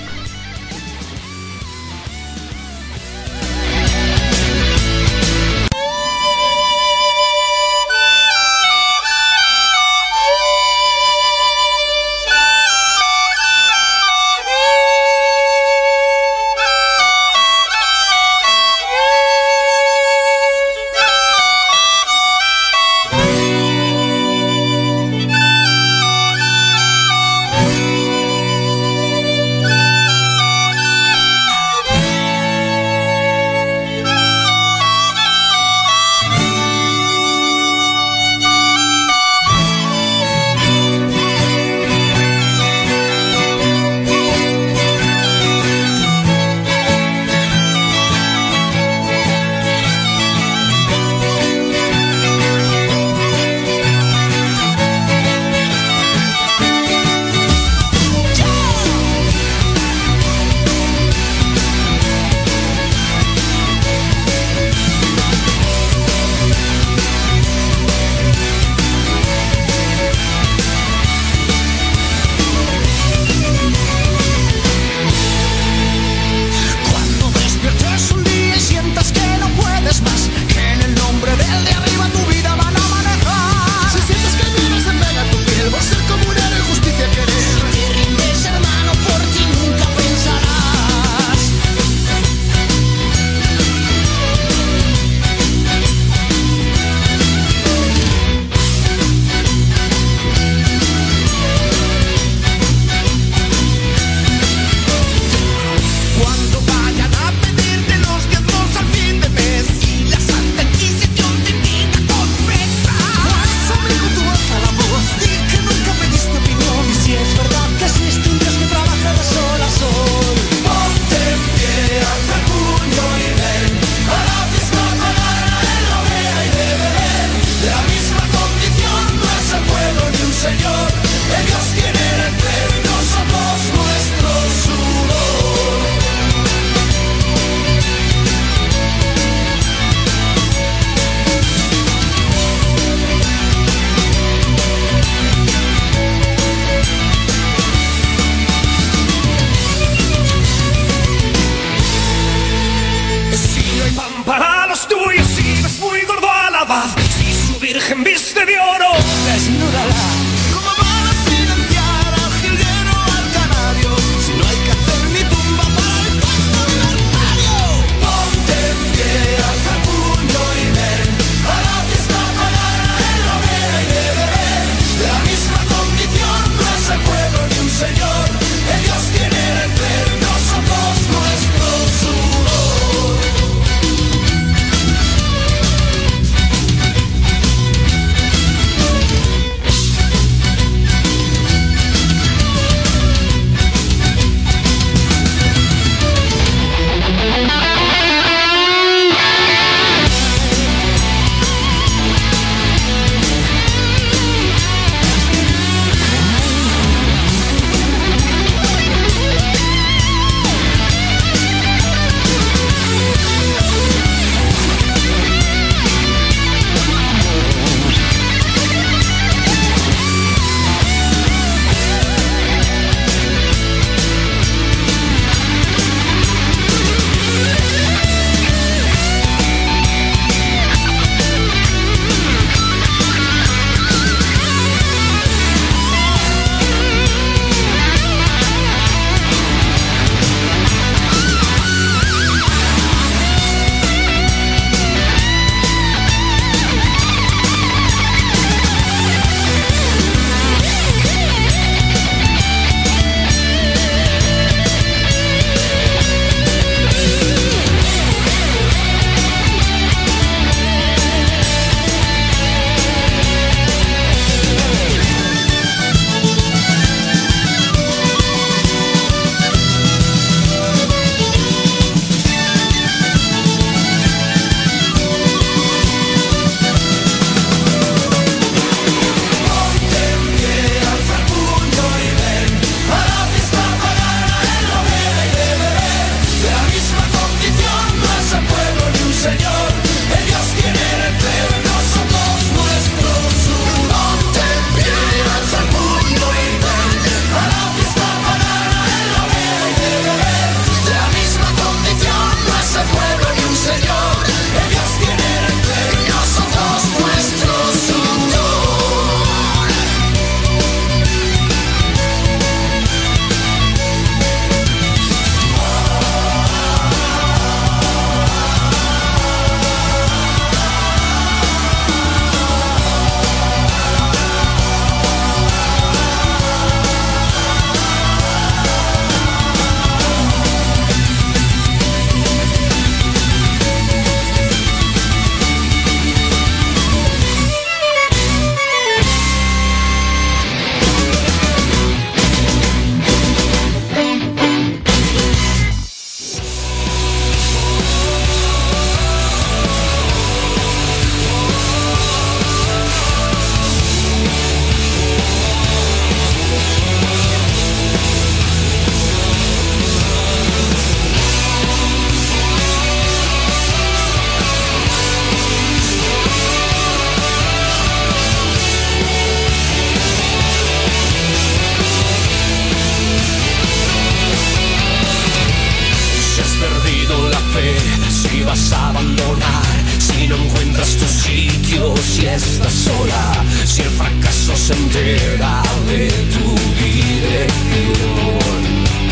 se entera de tu dirección.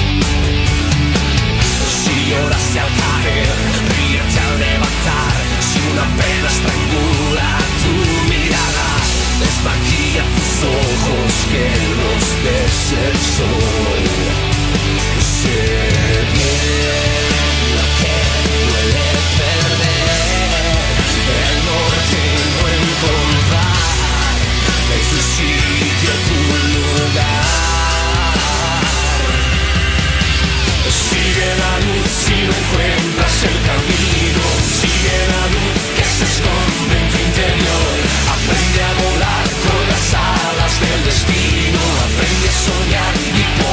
Si lloraste al caer, ríete al levantar. Si una pena estrangula tu mirada, desmaquilla tus ojos que los ves el sol. Sé bien lo que duele perder, el norte no encontrar, en tu sitio tu lugar. Sigue la luz si no encuentras el camino, sigue la luz que se esconde en tu interior. Aprende a volar con las alas del destino, aprende a soñar y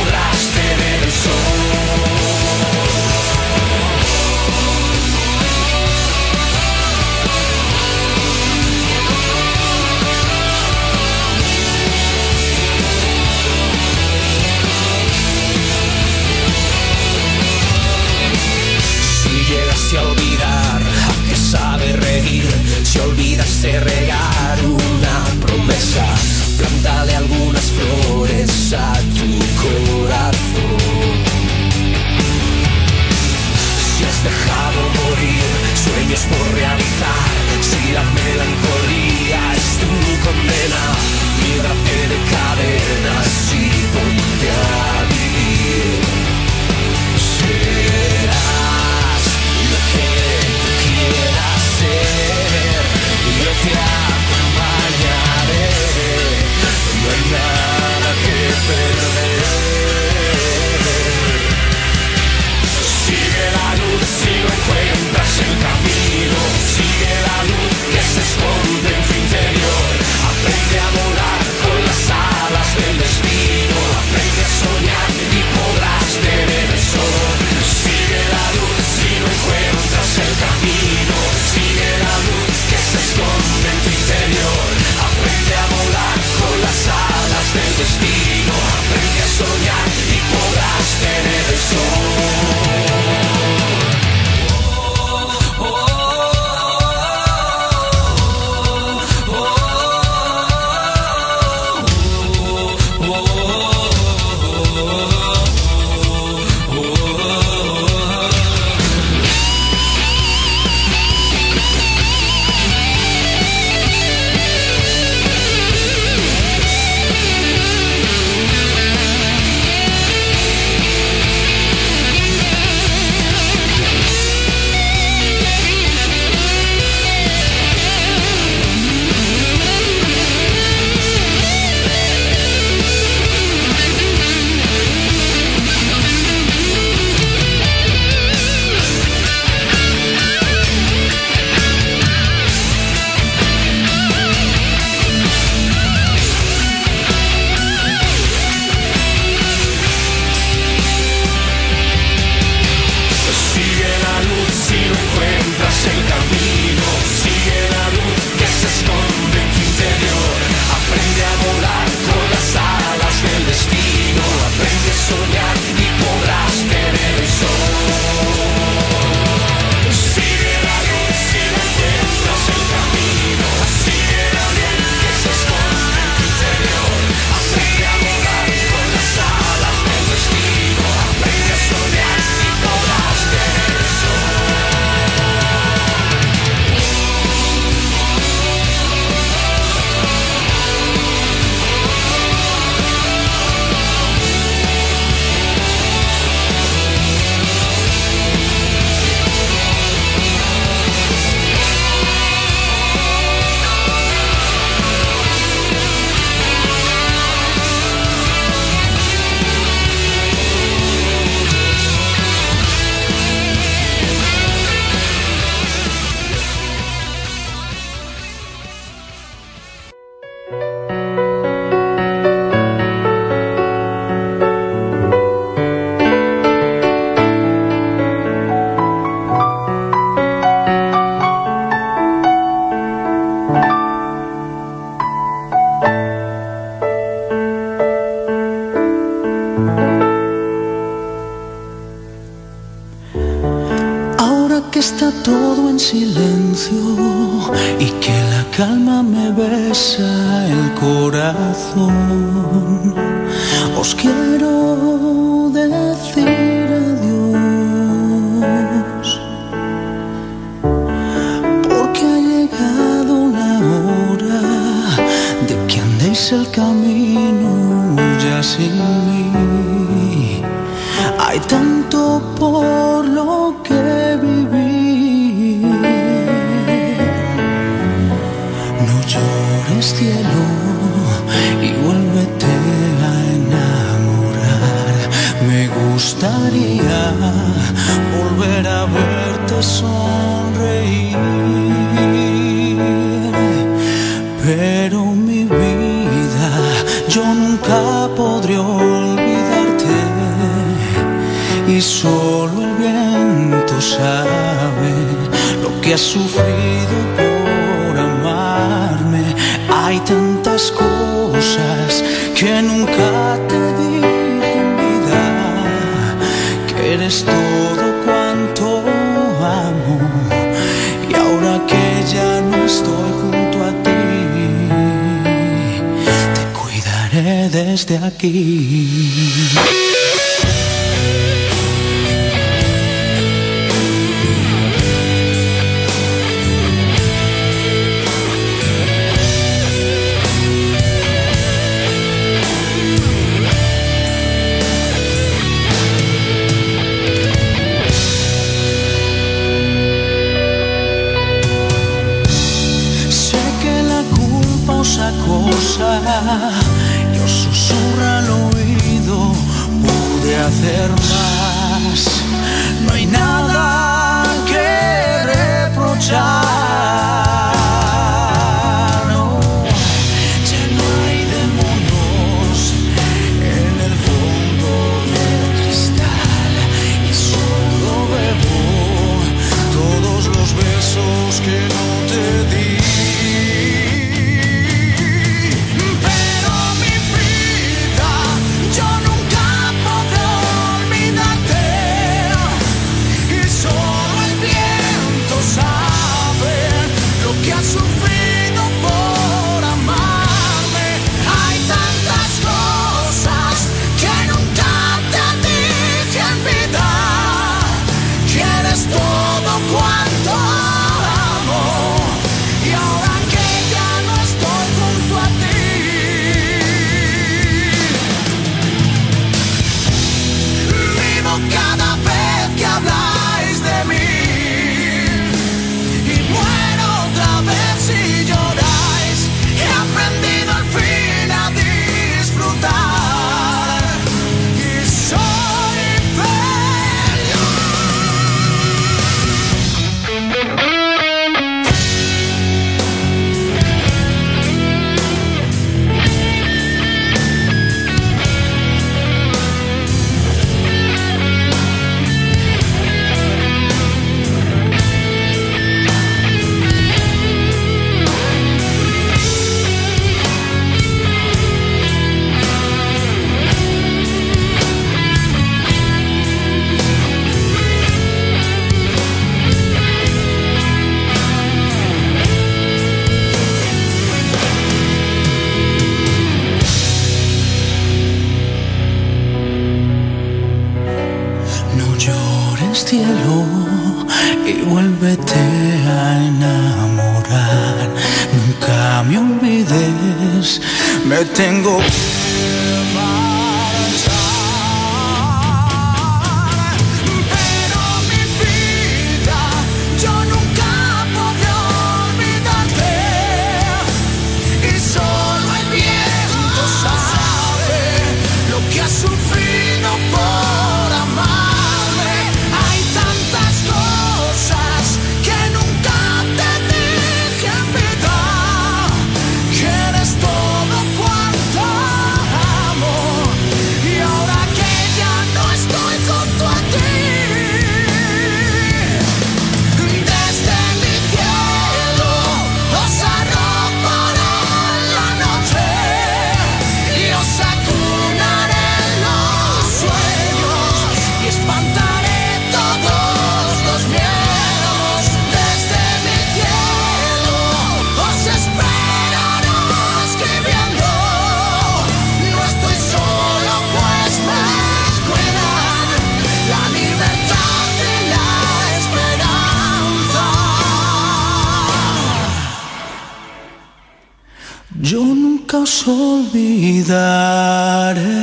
pasa todo en silencio y que la calma me besa el corazón. Os quiero decir adiós, porque ha llegado la hora de que andéis el camino ya sin mí. Hay tanto por lo que vivir. No llores, cielo, y vuélvete a enamorar. Me gustaría volver a verte sonreír, pero mi vida, yo nunca podré olvidarte. Y solo el viento sabe lo que has sufrido por amarme. Hay tantas cosas que nunca te dije en vida, que eres todo cuanto amo. Y ahora que ya no estoy junto a ti, te cuidaré desde aquí. Cosa y os susurra al oído, pude hacer más. No hay nada que reprochar, no. Ya no hay demonios en el fondo del cristal, y solo bebo todos los besos que no te di. Cielo, y vuélvete a enamorar. Nunca me olvides, me tengo que marchar. Pero mi vida, yo nunca podré olvidarte. Y solo el viento sabe lo que has sufrido por amar. Todo cuanto los olvidaré.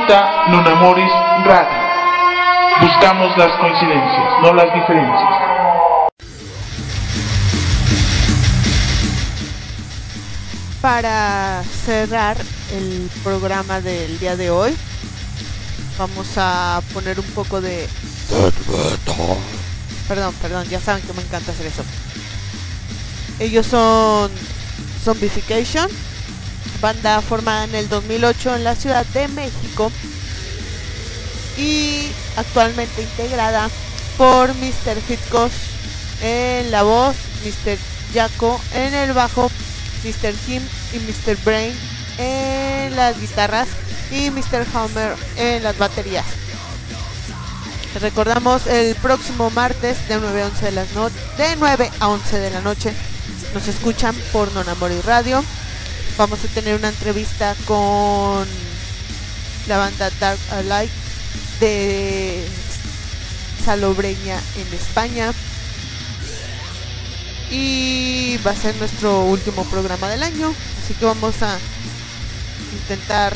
Presenta Nonamoris Radio. Buscamos las coincidencias, no las diferencias. Para cerrar el programa del día de hoy, vamos a poner un poco de... Perdón, ya saben que me encanta hacer eso. Ellos son Zombification, banda formada en el 2008 en la Ciudad de México y actualmente integrada por Mr. Hitchcock en la voz, Mr. Jaco en el bajo, Mr. Kim y Mr. Brain en las guitarras y Mr. Homer en las baterías. Recordamos el próximo martes de 9 a 11 de la noche nos escuchan por Nonamoris Radio. Vamos a tener una entrevista con la banda Dark Alike de Salobreña en España y va a ser nuestro último programa del año, así que vamos a intentar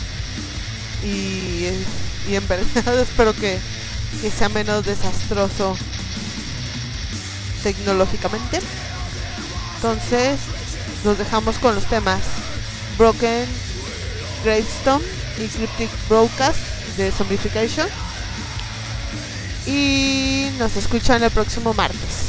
y en verdad espero que sea menos desastroso tecnológicamente. Entonces nos dejamos con los temas Broken Gravestone y Cryptic Broadcast de Zombification y nos escuchan el próximo martes.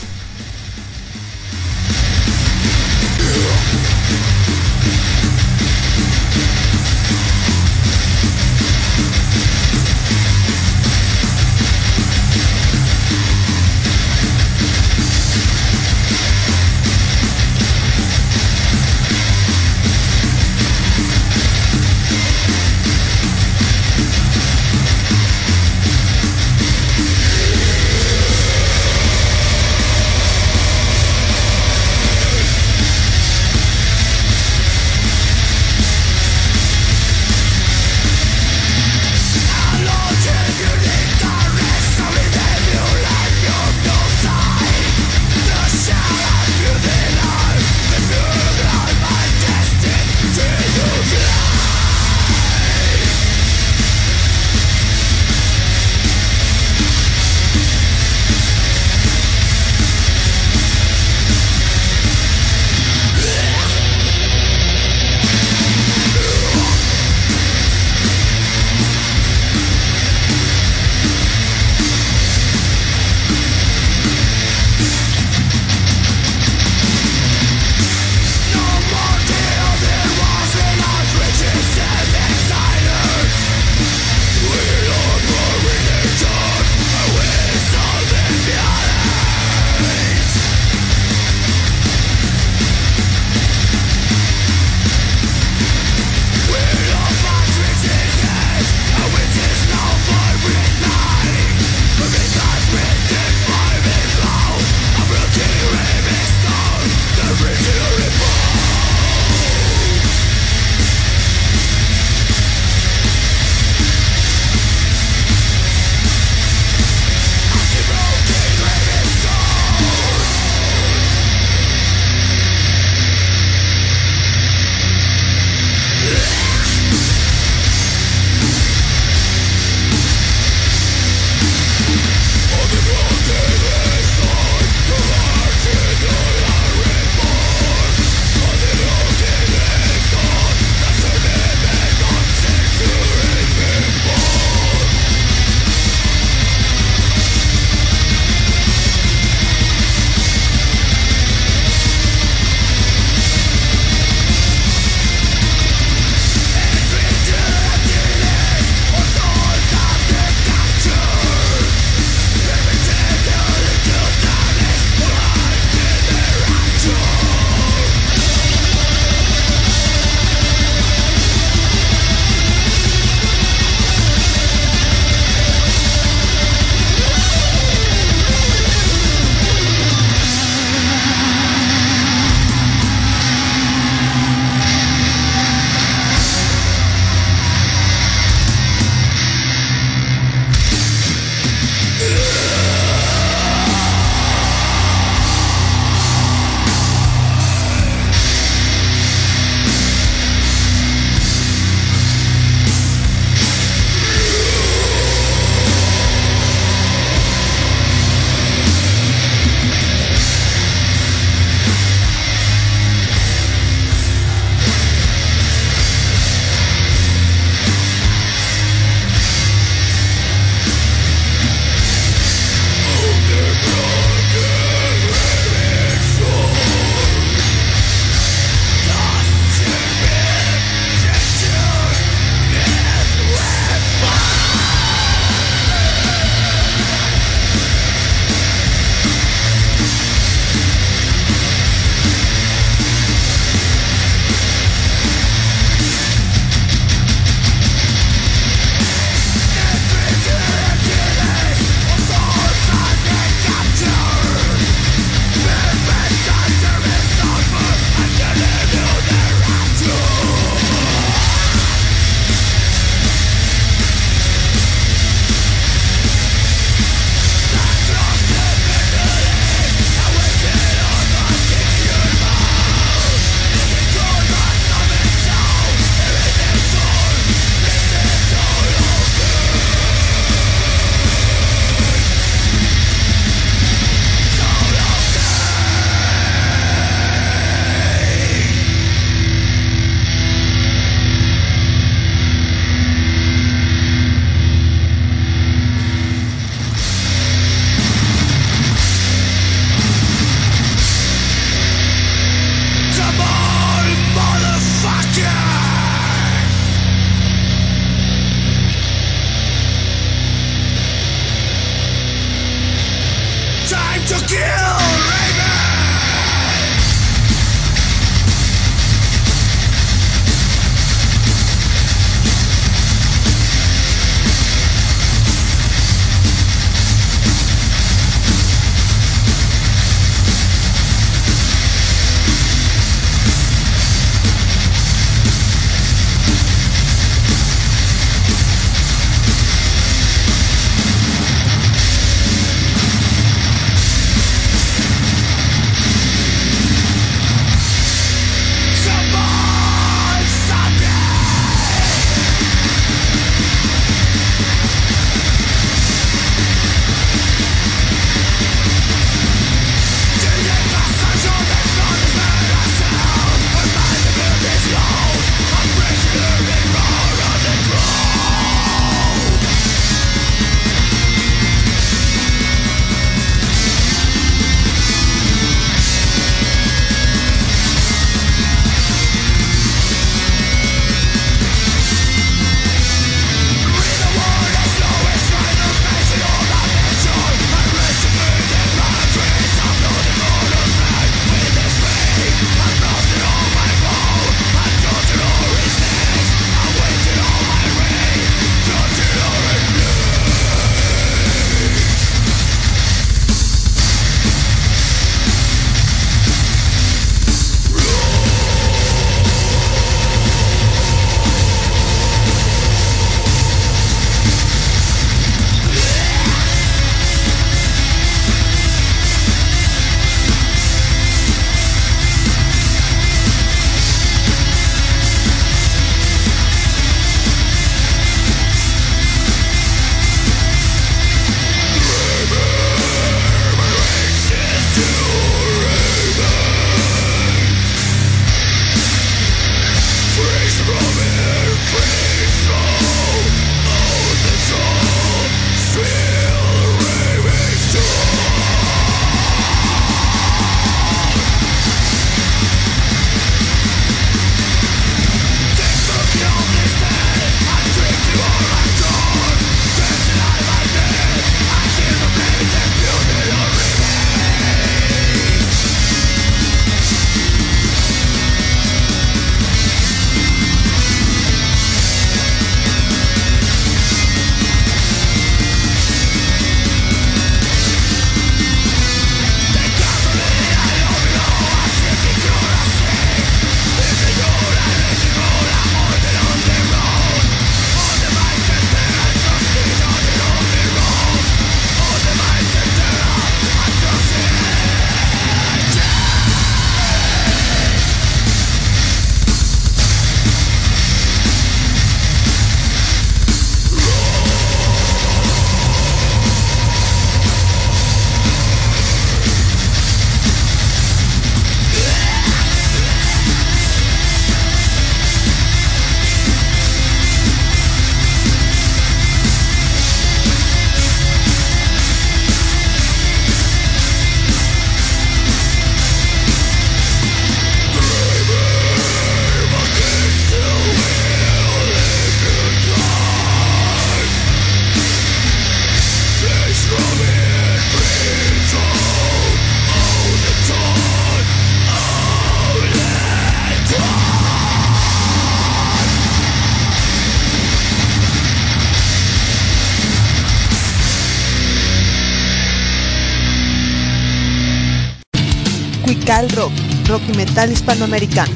Cuical Rock, rock y metal hispanoamericano.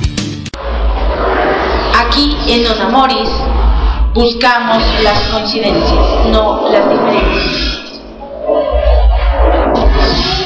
Aquí en Los Amoris buscamos las coincidencias, no las diferencias.